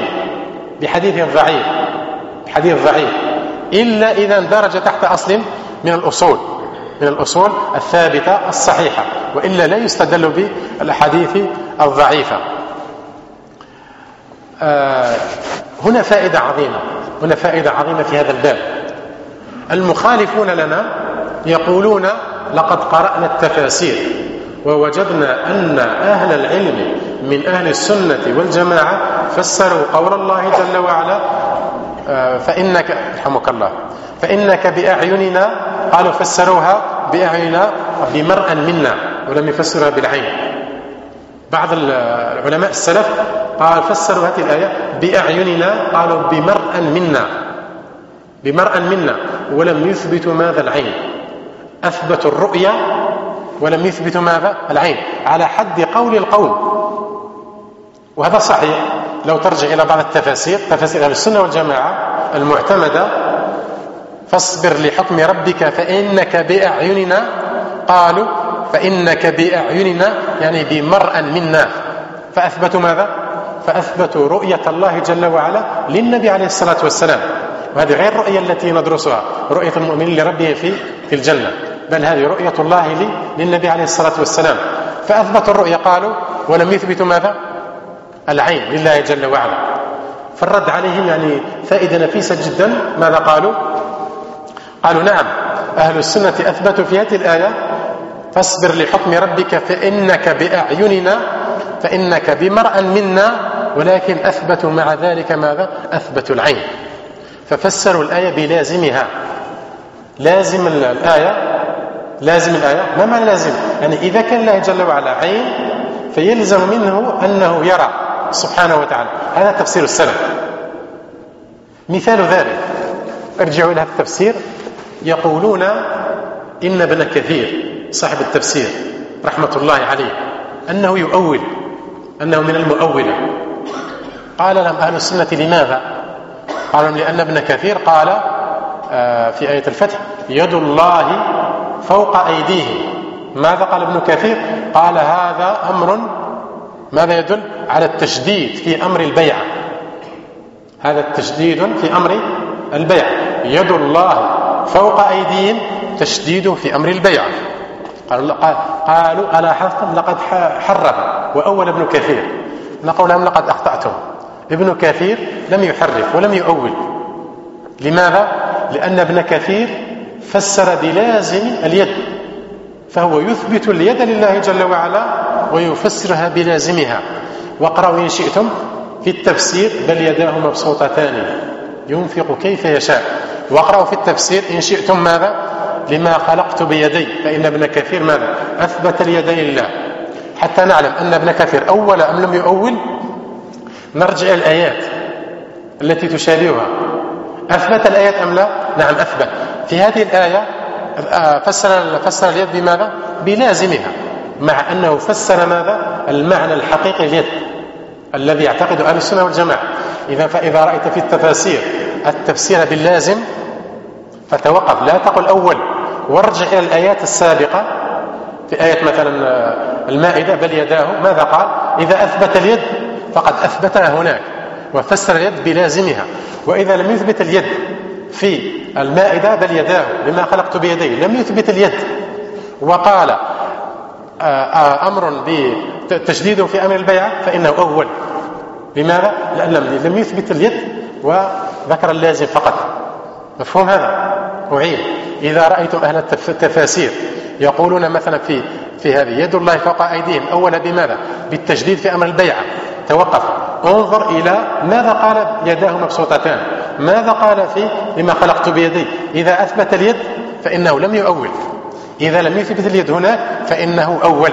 ضعيف إلا إذا اندرج تحت أصل من الأصول الثابتة الصحيحة، وإلا لا يستدل بالأحاديث الضعيفة. هنا فائدة عظيمة في هذا الباب. المخالفون لنا يقولون لقد قرأنا التفاسير ووجدنا أن أهل العلم من أهل السنة والجماعة فسروا قول الله جل وعلا فإنك رحمك الله فإنك بأعيننا، قالوا فسروها بأعيننا بمرء منا ولم يفسرها بالعين. بعض العلماء السلف قال فسروا هذه الآية بأعيننا، قالوا بمرء منا ولم يثبتوا ماذا؟ العين. أثبتوا الرؤية ولم يثبتوا ماذا؟ العين، على حد قول القوم، وهذا صحيح. لو ترجع إلى بعض تفاسير أهل السنة والجماعة المعتمدة، فاصبر لحكم ربك فإنك بأعيننا، قالوا فإنك بأعيننا يعني بمرء منا، فأثبتوا ماذا؟ فأثبتوا رؤية الله جل وعلا للنبي عليه الصلاة والسلام، وهذه غير الرؤية التي ندرسها، رؤية المؤمن لربه في الجنة، بل هذه رؤية الله للنبي عليه الصلاة والسلام. فأثبتوا الرؤية قالوا ولم يثبتوا ماذا؟ العين لله جل وعلا. فالرد عليهم يعني فائدة نفيسة جدا. ماذا قالوا؟ قالوا نعم، أهل السنة أثبتوا في هذه الآية فاصبر لحكم ربك فإنك بأعيننا، فإنك بمرء منا، ولكن أثبتوا مع ذلك ماذا؟ أثبتوا العين، ففسروا الآية بلازمها. لازم الآية ما معنى لازم؟ يعني إذا كان الله جل وعلا عين فيلزم منه أنه يرى سبحانه وتعالى. هذا تفسير السلف. مثال ذلك ارجعوا إلى التفسير، يقولون إن ابن كثير صاحب التفسير رحمة الله عليه أنه يؤول، أنه من المؤولة. قال لهم أهل السنة لماذا؟ قالوا لأن ابن كثير قال في آية الفتح يد الله فوق أيديهم. ماذا قال ابن كثير؟ قال هذا أمر ماذا يدل على التشديد في أمر البيعة. هذا التشديد في أمر البيع. يد الله فوق أيديهم تشديد في أمر البيع. قالوا ألاحظتم لقد حرف وأول ابن كثير. نقول لهم لقد أخطأتم. ابن كثير لم يحرف ولم يؤول. لماذا؟ لأن ابن كثير فسر بلازم اليد، فهو يثبت اليد لله جل وعلا ويفسرها بلازمها. واقرأوا إن شئتم في التفسير بل يداه مبسوطتان ينفق كيف يشاء. واقرأوا في التفسير إن شئتم ماذا؟ لما خلقت بيدي، فإن ابن كثير ماذا؟ أثبت اليدين لله. حتى نعلم أن ابن كثير أول أم لم يؤول نرجع الآيات التي تشابهها. أثبت الآيات أم لا؟ نعم أثبت. في هذه الآية فسر اليد بماذا؟ بلازمها، مع أنه فسر ماذا؟ المعنى الحقيقي اليد الذي يعتقد أهل السنة والجماعة. فإذا رأيت في التفاسير التفسير باللازم فتوقف، لا تقل أول، وارجع إلى الآيات السابقة. في آية مثلا المائدة بل يداه ماذا قال؟ إذا أثبت اليد فقد أثبتها هناك وفسر اليد بلازمها. وإذا لم يثبت اليد في المائدة بل يداه لما خلقت بيدي لم يثبت اليد وقال أمر بتشديده في أمر البيعة فإنه أول. لماذا؟ لأن لم يثبت اليد وذكر اللازم فقط. مفهوم هذا؟ أعيد. إذا رأيتم أهل التفاسير يقولون مثلا في هذه يد الله فوق أيديهم أولا بماذا؟ بالتشديد في أمر البيعة، توقف انظر إلى ماذا قال يداه مبسوطتان، ماذا قال في لما خلقت بيدي. إذا أثبت اليد فإنه لم يؤول، إذا لم يثبت اليد هناك فإنه أول.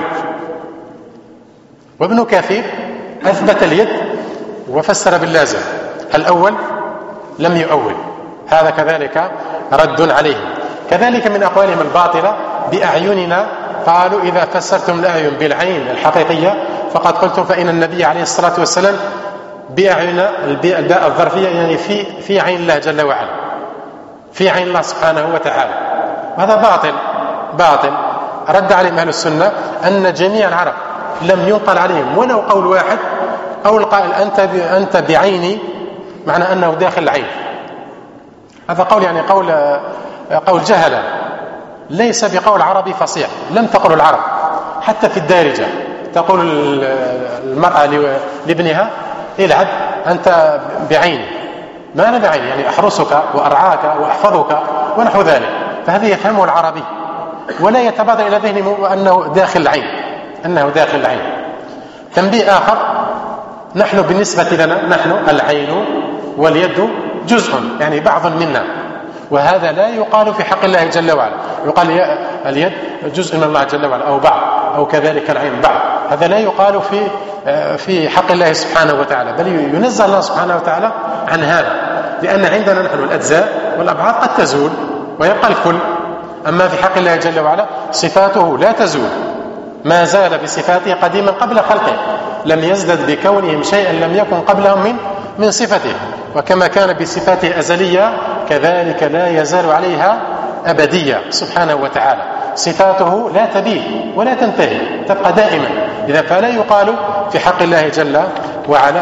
وابن كثير أثبت اليد وفسر باللازم، الأول لم يؤول. هذا كذلك رد عليهم. كذلك من أقوالهم الباطلة بأعيننا، قالوا إذا فسرتم الأعين بالعين الحقيقية فقد قلتم فإن النبي عليه الصلاة والسلام بأعيننا، الباء الظرفية يعني في عين الله جل وعلا، في عين الله سبحانه وتعالى. هذا باطل. رد عليهم أهل السنة أن جميع العرب لم ينقل عليهم ولو قول واحد أو القائل أنت بعيني، معنى أنه داخل العين. هذا قول يعني قول جهلة، ليس بقول عربي فصيح. لم تقل العرب حتى في الدارجة تقول المرأة لابنها العب أنت بعيني. ما أنا بعيني يعني أحرسك وأرعاك وأحفظك ونحو ذلك. فهذا يفهمه العربي ولا يتبادر إلى ذهنه أنه داخل العين. تنبيه آخر، نحن بالنسبة لنا نحن العين واليد جزء يعني بعض منا، وهذا لا يقال في حق الله جل وعلا. يقال اليد جزء من الله جل وعلا أو بعض، أو كذلك العين بعض. هذا لا يقال في حق الله سبحانه وتعالى، بل ينزه الله سبحانه وتعالى عن هذا، لأن عندنا نحن الأجزاء والأبعاد قد تزول ويبقى الكل. أما في حق الله جل وعلا صفاته لا تزول، ما زال بصفاته قديما قبل خلقه، لم يزدد بكونهم شيئا لم يكن قبلهم من صفته، وكما كان بصفاته أزلية كذلك لا يزال عليها أبدية سبحانه وتعالى. صفاته لا تبيد ولا تنتهي، تبقى دائما. إذا فلا يقال في حق الله جل وعلا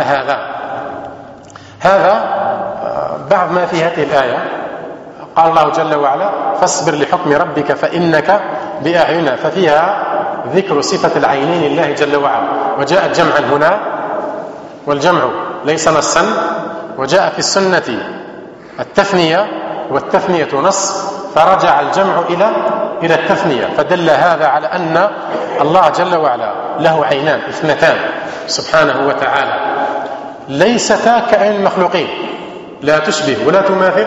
هذا بعض ما في هذه الآية. قال الله جل وعلا فاصبر لحكم ربك فإنك بأعيننا، ففيها ذكر صفة العينين لله جل وعلا، وجاءت جمعا هنا، والجمع ليس نصا، وجاء في السنة التثنية، والتثنية نص، فرجع الجمع إلى التثنية، فدل هذا على أن الله جل وعلا له عينان اثنتان سبحانه وتعالى، ليستا كأعين المخلوقين، لا تشبه ولا تماثل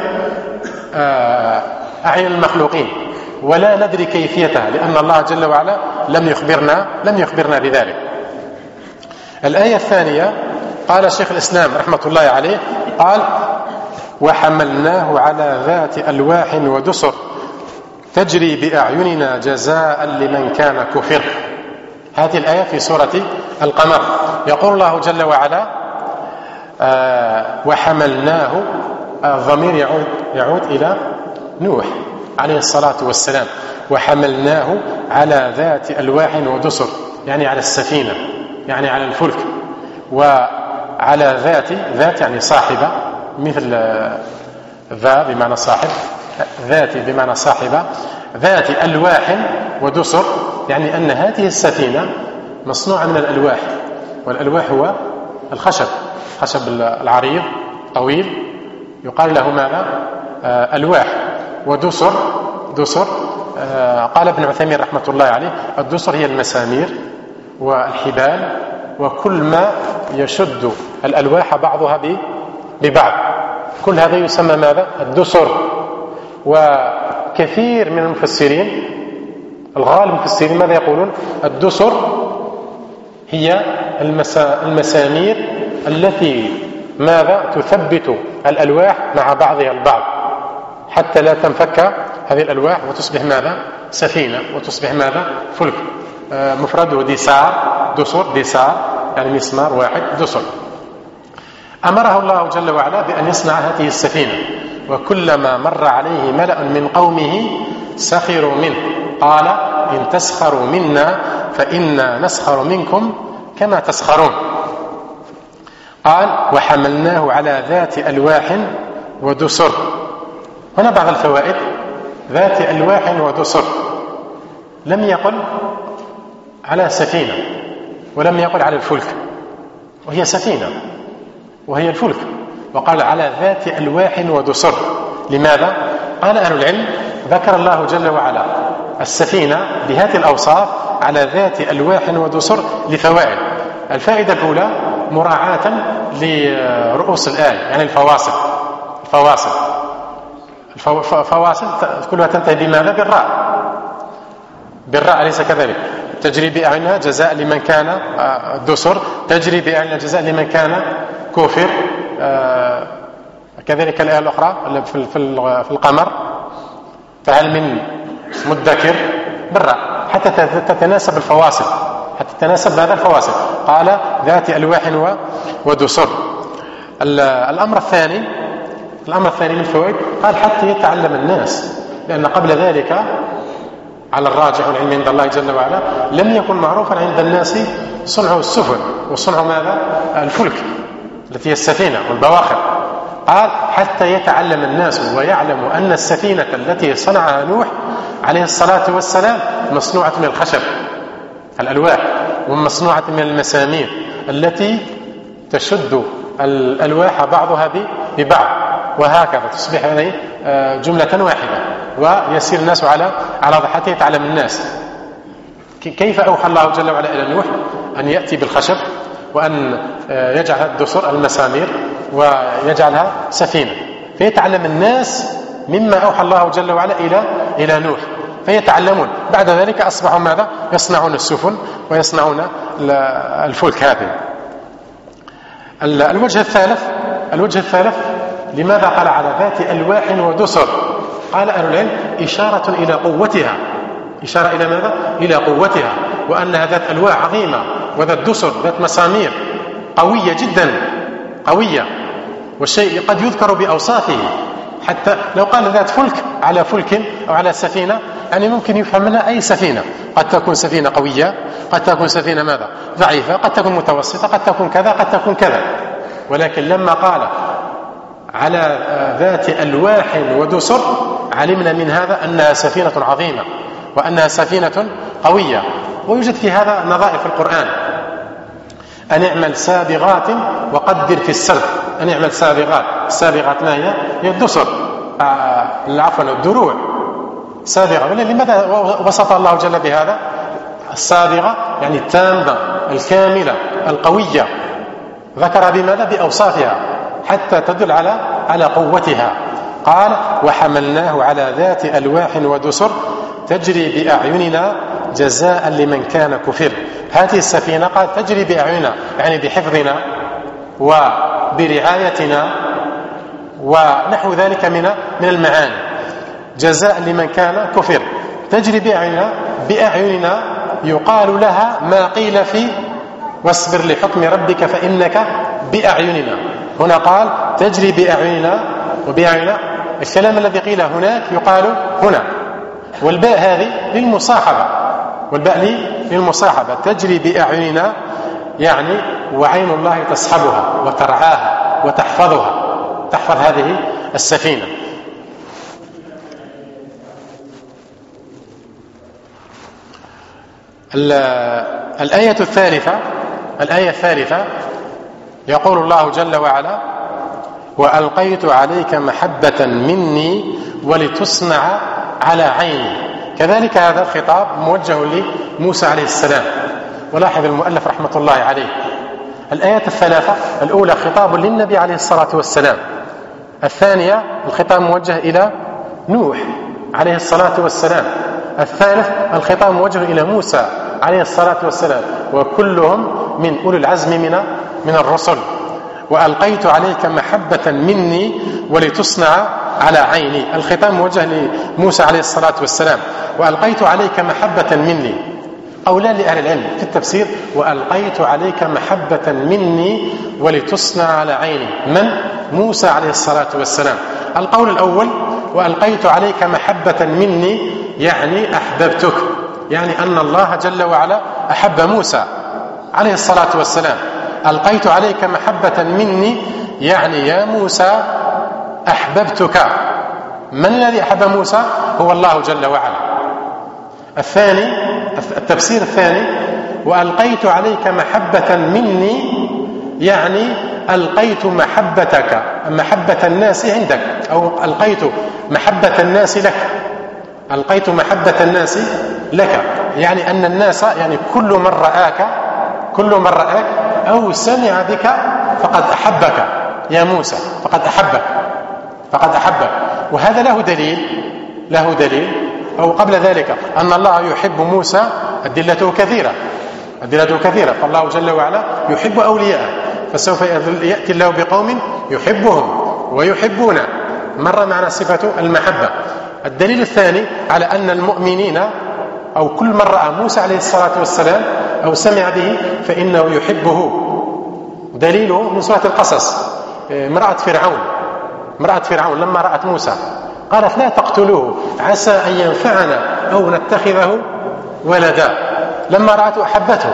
أعين المخلوقين، ولا ندري كيفيتها لأن الله جل وعلا لم يخبرنا بذلك. الآية الثانية قال شيخ الإسلام رحمة الله عليه، قال وحملناه على ذات ألواح ودسر تجري بأعيننا جزاء لمن كان كفر. هذه الآية في سورة القمر. يقول الله جل وعلا وحملناه، الضمير يعود نوح عليه الصلاة والسلام. وحملناه على ذات ألواح ودسر، يعني على السفينة، يعني على الفلك. وعلى ذات يعني صاحبة، مثل ذا بمعنى صاحب، ذات بمعنى صاحبة، ذات ألواح ودسر، يعني أن هذه السفينة مصنوعة من الألواح. والألواح هو الخشب العريض طويل، يقال له ماذا؟ ألواح. ودسر قال ابن عثيمين رحمة الله عليه: الدسر هي المسامير والحبال وكل ما يشد الألواح بعضها ببعض، كل هذا يسمى ماذا؟ الدسر. وكثير من المفسرين، الغالب المفسرين ماذا يقولون؟ الدسر هي المسامير التي ماذا؟ تثبت الألواح مع بعضها البعض حتى لا تنفك هذه الألواح وتصبح ماذا؟ سفينة، وتصبح ماذا؟ فلك. مفرده ديسار، دسر، ديسار يعني مسمار واحد، دسر. أمره الله جل وعلا بأن يصنع هذه السفينة، وكلما مر عليه ملأ من قومه سخروا منه قال: إن تسخروا منا فإنا نسخر منكم كما تسخرون. قال: وحملناه على ذات ألواح ودسر. هنا بعض الفوائد: ذات ألواح ودسر، لم يقل على سفينة، ولم يقل على الفلك، وهي سفينة وهي الفلك، وقال على ذات ألواح ودسر. لماذا؟ قال أهل العلم: ذكر الله جل وعلا السفينة بهذه الأوصاف على ذات ألواح ودسر لفوائد. الفائدة الأولى: مراعاة لرؤوس الآية، يعني الفواصل كلها تنتهي بماذا؟ بالراء، أليس كذلك؟ تجري بأعيننا جزاء لمن كان دسر، تجري بأعيننا جزاء لمن كان كفر. كذلك الآية الأخرى في القمر: فهل من مدكر؟ بالراء، حتى تتناسب الفواصل، حتى تتناسب هذا الفواصل. قال ذات ألواح ودسر. الأمر الثاني من الفوائد: قال حتى يتعلم الناس، لأن قبل ذلك على الراجح والعلم عند الله جل وعلا لم يكن معروفا عند الناس صنع السفن وصنع ماذا؟ الفلك التي هي السفينة والبواخر. قال حتى يتعلم الناس ويعلموا أن السفينة التي صنعها نوح عليه الصلاة والسلام مصنوعة من الخشب الألواح، ومصنوعة من المسامير التي تشد الألواح بعضها ببعض، وهكذا تصبح هذه جملة واحدة، ويسير الناس على حتى يتعلم الناس. كيف أوحى الله جل وعلا إلى نوح أن يأتي بالخشب وأن يجعل الدسر المسامير ويجعلها سفينة، فيتعلم الناس مما أوحى الله جل وعلا إلى نوح، فيتعلمون. بعد ذلك أصبحوا ماذا؟ يصنعون السفن ويصنعون الفلك هذه. الوجه الثالث لماذا قال على ذات ألواح ودسر؟ قال أهل العلم: إشارة إلى قوتها. إشارة إلى ماذا؟ إلى قوتها، وأنها ذات ألواح عظيمة، وذات دسر، ذات مسامير قوية جدا، قوية. والشيء قد يذكر بأوصافه، حتى لو قال ذات فلك على فلك أو على سفينة، يعني ممكن يفهم منها أي سفينة. قد تكون سفينة قوية، قد تكون سفينة ماذا؟ ضعيفة، قد تكون متوسطة، قد تكون كذا، قد تكون كذا. ولكن لما قال على ذات ألواح ودسر علمنا من هذا أنها سفينة عظيمة وأنها سفينة قوية. ويوجد في هذا نظائر في القرآن: أن اعمل سابغات وقدر في السرد. أن اعمل سابغات، السابغات ما هي الدسر، عفوا الدروع سابغة. لماذا وصف الله جل بهذا السابغة؟ يعني التامة الكاملة القوية، ذكر بماذا؟ بأوصافها حتى تدل على قوتها. قال: وحملناه على ذات ألواح ودسر تجري بأعيننا جزاء لمن كان كفر. هذه السفينة قال تجري بأعيننا، يعني بحفظنا وبرعايتنا ونحو ذلك من المعاني. جزاء لمن كان كفر، تجري بأعيننا يقال لها ما قيل في واصبر لحكم ربك فإنك بأعيننا. هنا قال تجري بأعيننا، وبأعيننا الكلام الذي قيل هناك يقال هنا، والباء هذه للمصاحبة، والباء للمصاحبة تجري بأعيننا، يعني وعين الله تصحبها وترعاها وتحفظها، تحفظ هذه السفينة. الآية الثالثة يقول الله جل وعلا: وألقيت عليك محبة مني ولتصنع على عيني. كذلك هذا الخطاب موجه لموسى عليه السلام. ولاحظ المؤلف رحمة الله عليه الآيات الثلاثة: الأولى خطاب للنبي عليه الصلاة والسلام، الثانية الخطاب موجه إلى نوح عليه الصلاة والسلام، الثالث الخطاب موجه إلى موسى عليه الصلاة والسلام، وكلهم من أولي العزم من الرسل. وألقيت عليك محبة مني ولتصنع على عيني، الخطاب موجه لموسى عليه الصلاة والسلام. وألقيت عليك محبة مني، قولان لأهل العلم في التفسير: وألقيت عليك محبة مني ولتصنع على عيني، من؟ موسى عليه الصلاة والسلام. القول الأول: وألقيت عليك محبة مني، يعني أحببتك، يعني أن الله جل وعلا أحب موسى عليه الصلاة والسلام. ألقيت عليك محبة مني يعني يا موسى أحببتك. من الذي أحب موسى؟ هو الله جل وعلا. التفسير الثاني: وألقيت عليك محبة مني يعني ألقيت محبتك، محبة الناس عندك، أو ألقيت محبة الناس لك، ألقيت محبة الناس لك، يعني أن الناس، يعني كل من رآك أو سمع بك فقد أحبك يا موسى، فقد أحبك. وهذا له دليل أو قبل ذلك أن الله يحب موسى أدلته كثيرة، فالله جل وعلا يحب أولياءه، فسوف يأتي الله بقوم يحبهم ويحبون، مر معنا صفة المحبة. الدليل الثاني على أن المؤمنين أو كل من رأى موسى عليه الصلاة والسلام أو سمع به فإنه يحبه، دليله من سورة القصص: امرأة فرعون لما رأت موسى قالت: لا تقتلوه عسى أن ينفعنا أو نتخذه ولدا. لما رأته أحبته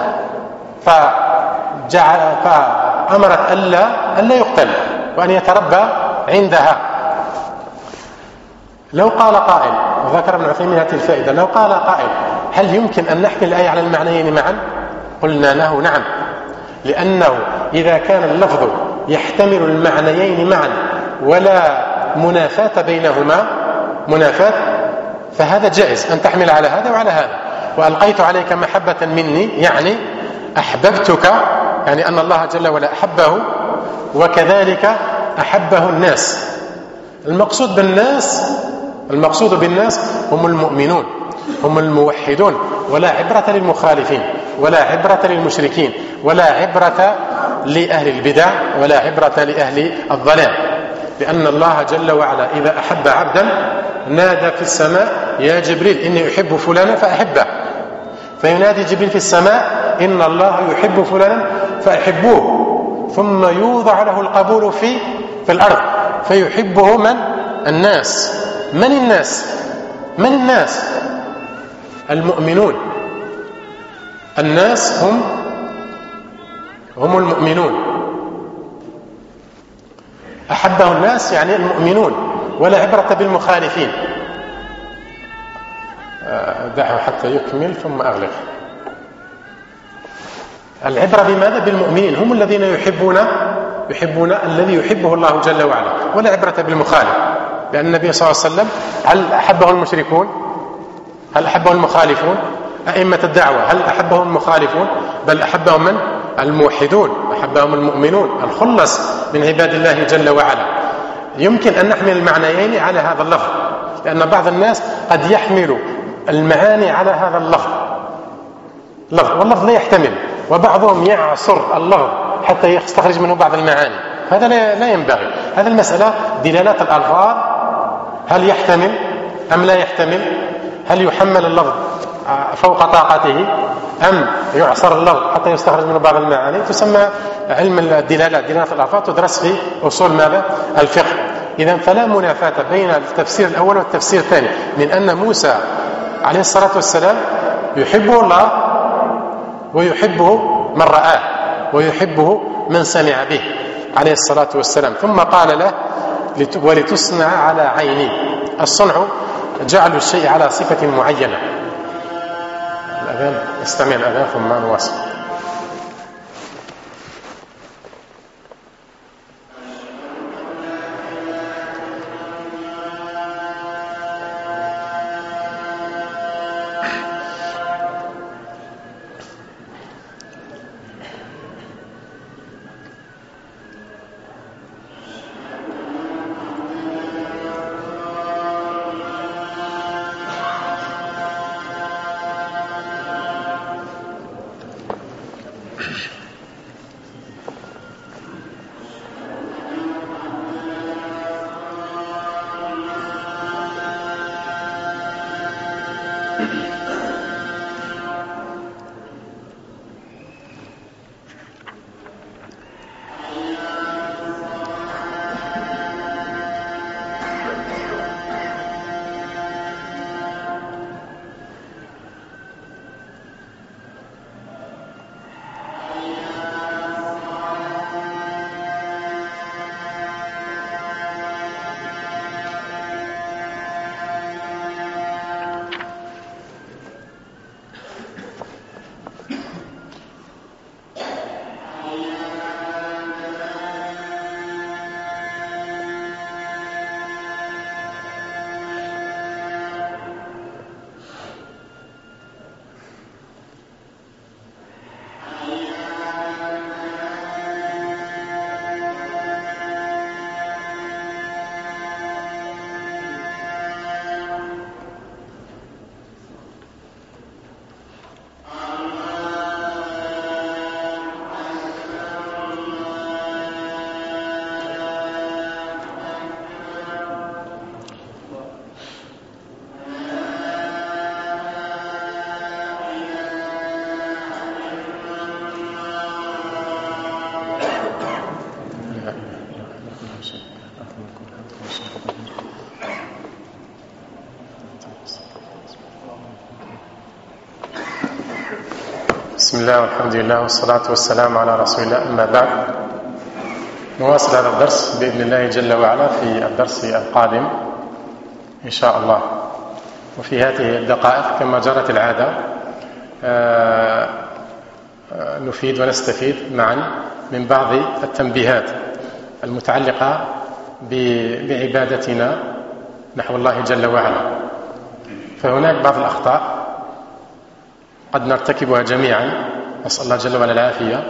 فأمرت ألا يقتل وأن يتربى عندها. لو قال قائل، وذكر ابن عثيمين هذه الفائدة، لو قال قائل: هل يمكن أن نحمل الآية على المعنيين معا؟ قلنا له: نعم، لأنه إذا كان اللفظ يحتمل المعنيين معا ولا منافاة بينهما، فهذا جائز أن تحمل على هذا وعلى هذا. وألقيت عليك محبة مني يعني أحببتك، يعني أن الله جل وعلا أحبه، وكذلك أحبه الناس. المقصود بالناس هم المؤمنون، هم الموحدون، ولا عبرة للمخالفين، ولا عبرة للمشركين، ولا عبرة لأهل البدع، ولا عبرة لأهل الضلال. لأن الله جل وعلا إذا أحب عبدا نادى في السماء: يا جبريل إني أحب فلانا فأحبه، فينادي جبريل في السماء: إن الله يحب فلانا فأحبوه، ثم يوضع له القبول في الأرض فيحبه من؟ الناس. من الناس؟ المؤمنون. الناس هم المؤمنون. أحبه الناس يعني المؤمنون، ولا عبرة بالمخالفين. دعه حتى يكمل ثم أغلق. العبرة بماذا؟ بالمؤمنين، هم الذين يحبون الذي يحبه الله جل وعلا، ولا عبرة بالمخالف. لأن النبي صلى الله عليه وسلم هل أحبه المشركون؟ هل أحبه المخالفون؟ أئمة الدعوة هل أحبهم المخالفون؟ بل أحبهم من؟ الموحدون، أحبهم المؤمنون الخلص من عباد الله جل وعلا. يمكن أن نحمل المعنيين على هذا اللفظ، لأن بعض الناس قد يحمل المعاني على هذا اللفظ واللفظ لا يحتمل، وبعضهم يعصر اللفظ حتى يستخرج منه بعض المعاني، هذا لا ينبغي. هذه المسألة دلالات الألفاظ هل يحتمل أم لا يحتمل؟ هل يحمل اللفظ فوق طاقته أم يعصر اللفظ حتى يستخرج منه بعض المعاني؟ تسمى علم الدلالات، دلالات الألفاظ، تدرس في أصول ماذا؟ الفقه. إذن فلا منافاة بين التفسير الأول والتفسير الثاني، من أن موسى عليه الصلاة والسلام يحبه الله ويحبه من رآه ويحبه من سمع به عليه الصلاة والسلام. ثم قال له ولتصنع على عيني. الصنع جعل الشيء على صفة معينة. الأذان، نستمع الأذان ثم نواصل. بسم الله والحمد لله والصلاة والسلام على رسول الله. أما بعد، نواصل هذا الدرس بإذن الله جل وعلا في الدرس القادم إن شاء الله. وفي هذه الدقائق كما جرت العادة نفيد ونستفيد معا من بعض التنبيهات المتعلقة بعبادتنا نحو الله جل وعلا. فهناك بعض الأخطاء قد نرتكبها جميعا، نسأل الله جل وعلا العافية،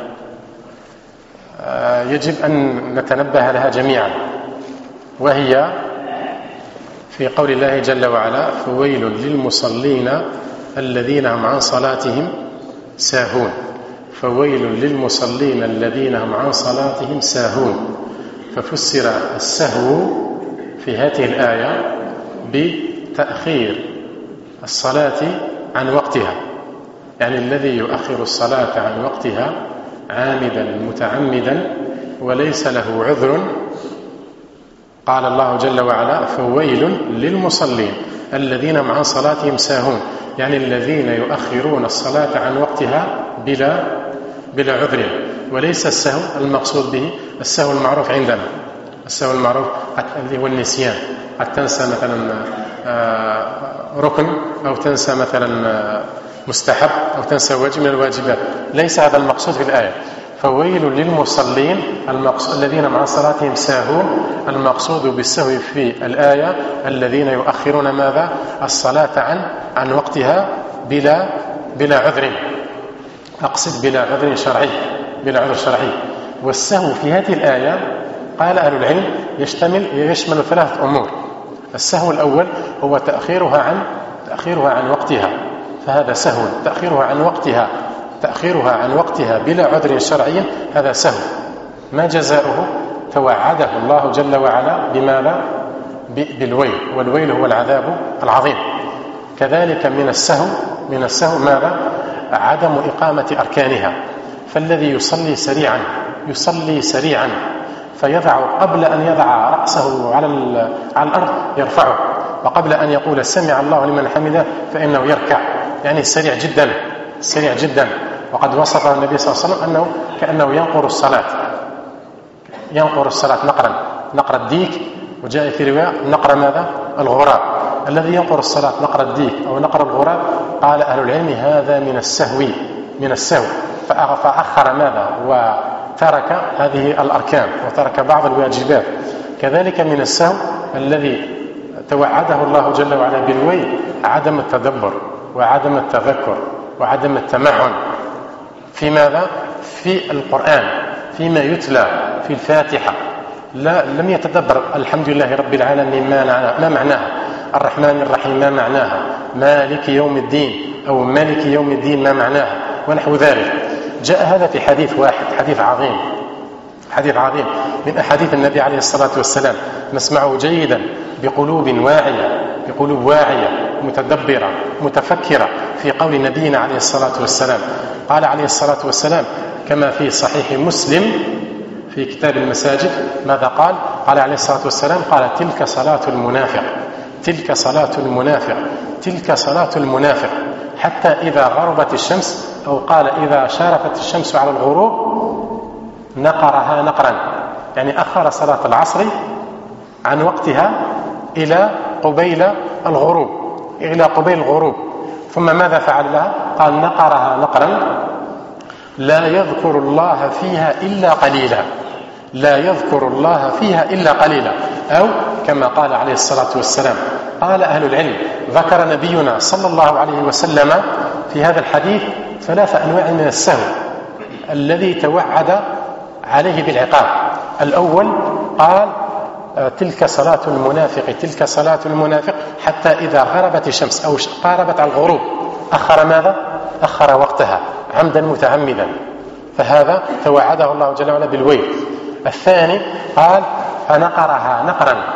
يجب أن نتنبه لها جميعا، وهي في قول الله جل وعلا: فويل للمصلين الذين هم عن صلاتهم ساهون. فويل للمصلين الذين هم عن صلاتهم ساهون. ففسر السهو في هذه الآية بتأخير الصلاة عن وقتها، يعني الذي يؤخر الصلاة عن وقتها عامدا متعمدا وليس له عذر. قال الله جل وعلا: فويل للمصلين الذين هم عن صلاتهم ساهون، يعني الذين يؤخرون الصلاة عن وقتها بلا عذر. وليس السهو المقصود به السهو المعروف عندنا، السهو المعروف اللي هو النسيان، قد تنسى مثلا ركن أو تنسى مثلا مستحب أو تنسى واجب من الواجبات. ليس هذا المقصود في الآية. فويل للمصلين الذين مع صلاتهم ساهون، المقصود بالسهو في الآية الذين يؤخرون ماذا؟ الصلاة عن وقتها بلا عذر. أقصد بلا عذر شرعي، بلا عذر شرعي. والسهو في هذه الآية قال أهل العلم يشمل ثلاثة أمور. السهو الأول هو تأخيرها عن وقتها، فهذا سهو. تأخيرها عن وقتها بلا عذر شرعي، هذا سهو. ما جزاؤه؟ توعده الله جل وعلا بماذا؟ بالويل، والويل هو العذاب العظيم. كذلك من السهو ماذا؟ عدم إقامة أركانها. فالذي يصلي سريعا فيضع قبل أن يضع رأسه على الأرض يرفعه، وقبل أن يقول سمع الله لمن حمده فإنه يركع، يعني سريع جدا سريع جدا. وقد وصف النبي صلى الله عليه وسلم أنه كأنه ينقر الصلاة نقر الديك، وجاء في رواية نقر ماذا؟ الغراب. الذي ينقر الصلاة نقر الديك أو نقر الغراب، قال أهل العلم هذا من السهو فأخر ماذا؟ وترك هذه الأركان وترك بعض الواجبات. كذلك من السهو الذي توعده الله جل وعلا بالويل عدم التدبر وعدم التذكر وعدم التمعن في ماذا؟ في القرآن، فيما يتلى في الفاتحة. لم يتدبر الحمد لله رب العالمين ما معناها، الرحمن الرحيم ما معناها، مالك يوم الدين أو مالك يوم الدين ما معناها، ونحو ذلك. جاء هذا في حديث واحد، حديث عظيم من أحاديث النبي عليه الصلاة والسلام، نسمعه جيدا بقلوب واعية متدبرة متفكرة في قول نبينا عليه الصلاة والسلام. قال عليه الصلاة والسلام كما في صحيح مسلم في كتاب المساجد، ماذا قال؟ قال عليه الصلاة والسلام قال تلك صلاة المنافق حتى إذا غربت الشمس، أو قال إذا شارفت الشمس على الغروب نقرها نقرا، يعني أخر صلاة العصر عن وقتها إلى قبيل الغروب، ثم ماذا فعل لها؟ قال نقرها نقرا لا يذكر الله فيها إلا قليلا، أو كما قال عليه الصلاة والسلام. قال أهل العلم ذكر نبينا صلى الله عليه وسلم في هذا الحديث 3 أنواع من السهو الذي توعد عليه بالعقاب. الأول قال تلك صلاة المنافق حتى إذا غربت الشمس أو قاربت على الغروب أخر ماذا؟ أخر وقتها عمدا متعمدا، فهذا توعده الله جل وعلا بالويل. الثاني قال فنقرها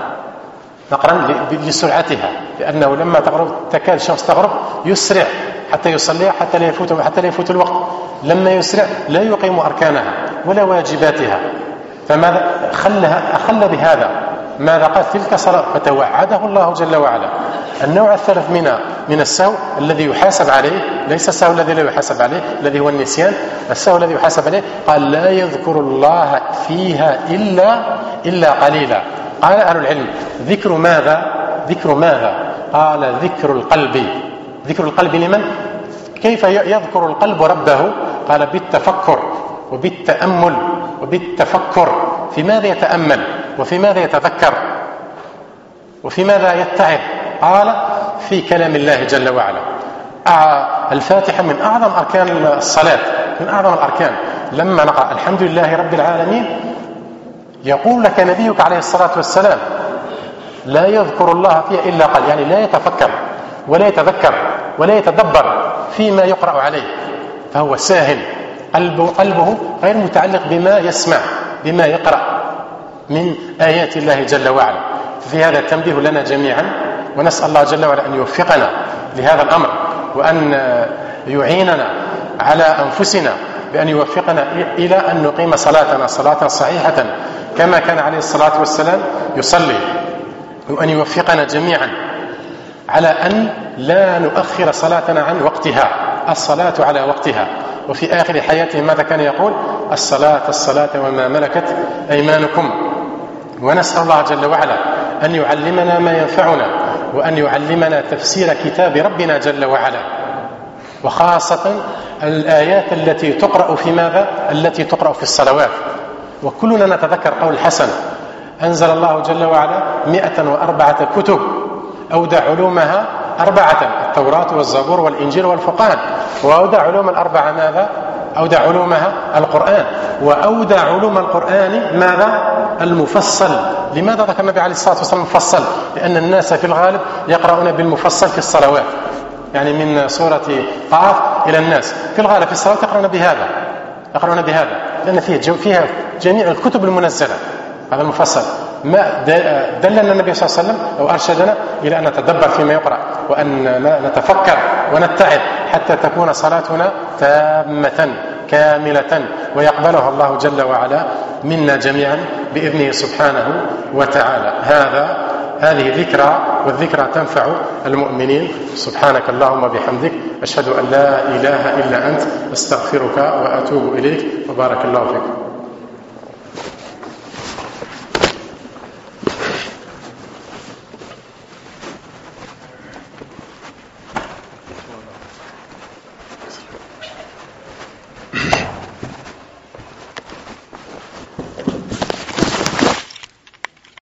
نقرا لسرعتها، لأنه لما تكاد الشمس تغرب يسرع حتى يصلي حتى لا يفوت الوقت، لما يسرع لا يقيم أركانها ولا واجباتها، فماذا أخل بهذا؟ ماذا قال؟ تلك صلاة، فتوعده الله جل وعلا. النوع الثالث من السهو الذي يحاسب عليه، ليس السهو الذي لا يحاسب عليه الذي هو النسيان، السهو الذي يحاسب عليه قال لا يذكر الله فيها إلا قليلا. قال أهل العلم ذكر ماذا؟ قال ذكر القلب لمن؟ كيف يذكر القلب ربه؟ قال بالتفكر وبالتأمل وبالتفكر. في ماذا يتأمل؟ وفي ماذا يتذكر؟ وفي ماذا يتعظ؟ قال في كلام الله جل وعلا. الفاتحة من أعظم أركان الصلاة، من أعظم الأركان. لما نقرأ الحمد لله رب العالمين يقول لك نبيك عليه الصلاة والسلام لا يذكر الله فيها إلا قليلا، يعني لا يتفكر ولا يتذكر ولا يتدبر فيما يقرأ عليه، فهو ساهل، قلبه غير متعلق بما يسمع بما يقرأ من آيات الله جل وعلا. في هذا التنبيه لنا جميعا، ونسأل الله جل وعلا أن يوفقنا لهذا الأمر، وأن يعيننا على أنفسنا بأن يوفقنا إلى أن نقيم صلاتنا صلاة صحيحة كما كان عليه الصلاة والسلام يصلي، وأن يوفقنا جميعا على أن لا نؤخر صلاتنا عن وقتها، الصلاة على وقتها. وفي آخر حياته ماذا كان يقول؟ الصلاة وما ملكت أيمانكم. ونسأل الله جل وعلا أن يعلمنا ما ينفعنا، وأن يعلمنا تفسير كتاب ربنا جل وعلا، وخاصة الآيات التي تقرأ في ماذا؟ التي تقرأ في الصلوات. وكلنا نتذكر قول الحسن: أنزل الله جل وعلا 104 كتب أودع علومها 4، التوراة والزبور والإنجيل والفرقان. وأودع علوم 4 ماذا؟ أودع علومها القرآن. وأودع علوم القرآن ماذا؟ المفصل. لماذا ذكر النبي عليه الصلاة والسلام المفصل؟ لأن الناس في الغالب يقرؤون بالمفصل في الصلوات، يعني من سورة قاف إلى الناس في الغالب في الصلاة يقرؤون بهذا لأن فيها جميع الكتب المنزلة. هذا المفصل ما دلنا النبي صلى الله عليه وسلم أو أرشدنا إلى أن نتدبر فيما يقرأ، وأن نتفكر ونتعظ حتى تكون صلاتنا تامة كاملة ويقبلها الله جل وعلا منا جميعا بإذنه سبحانه وتعالى. هذه ذكرى، والذكرى تنفع المؤمنين. سبحانك اللهم بحمدك، أشهد أن لا إله إلا أنت، أستغفرك وأتوب إليك، وبارك الله فيكم.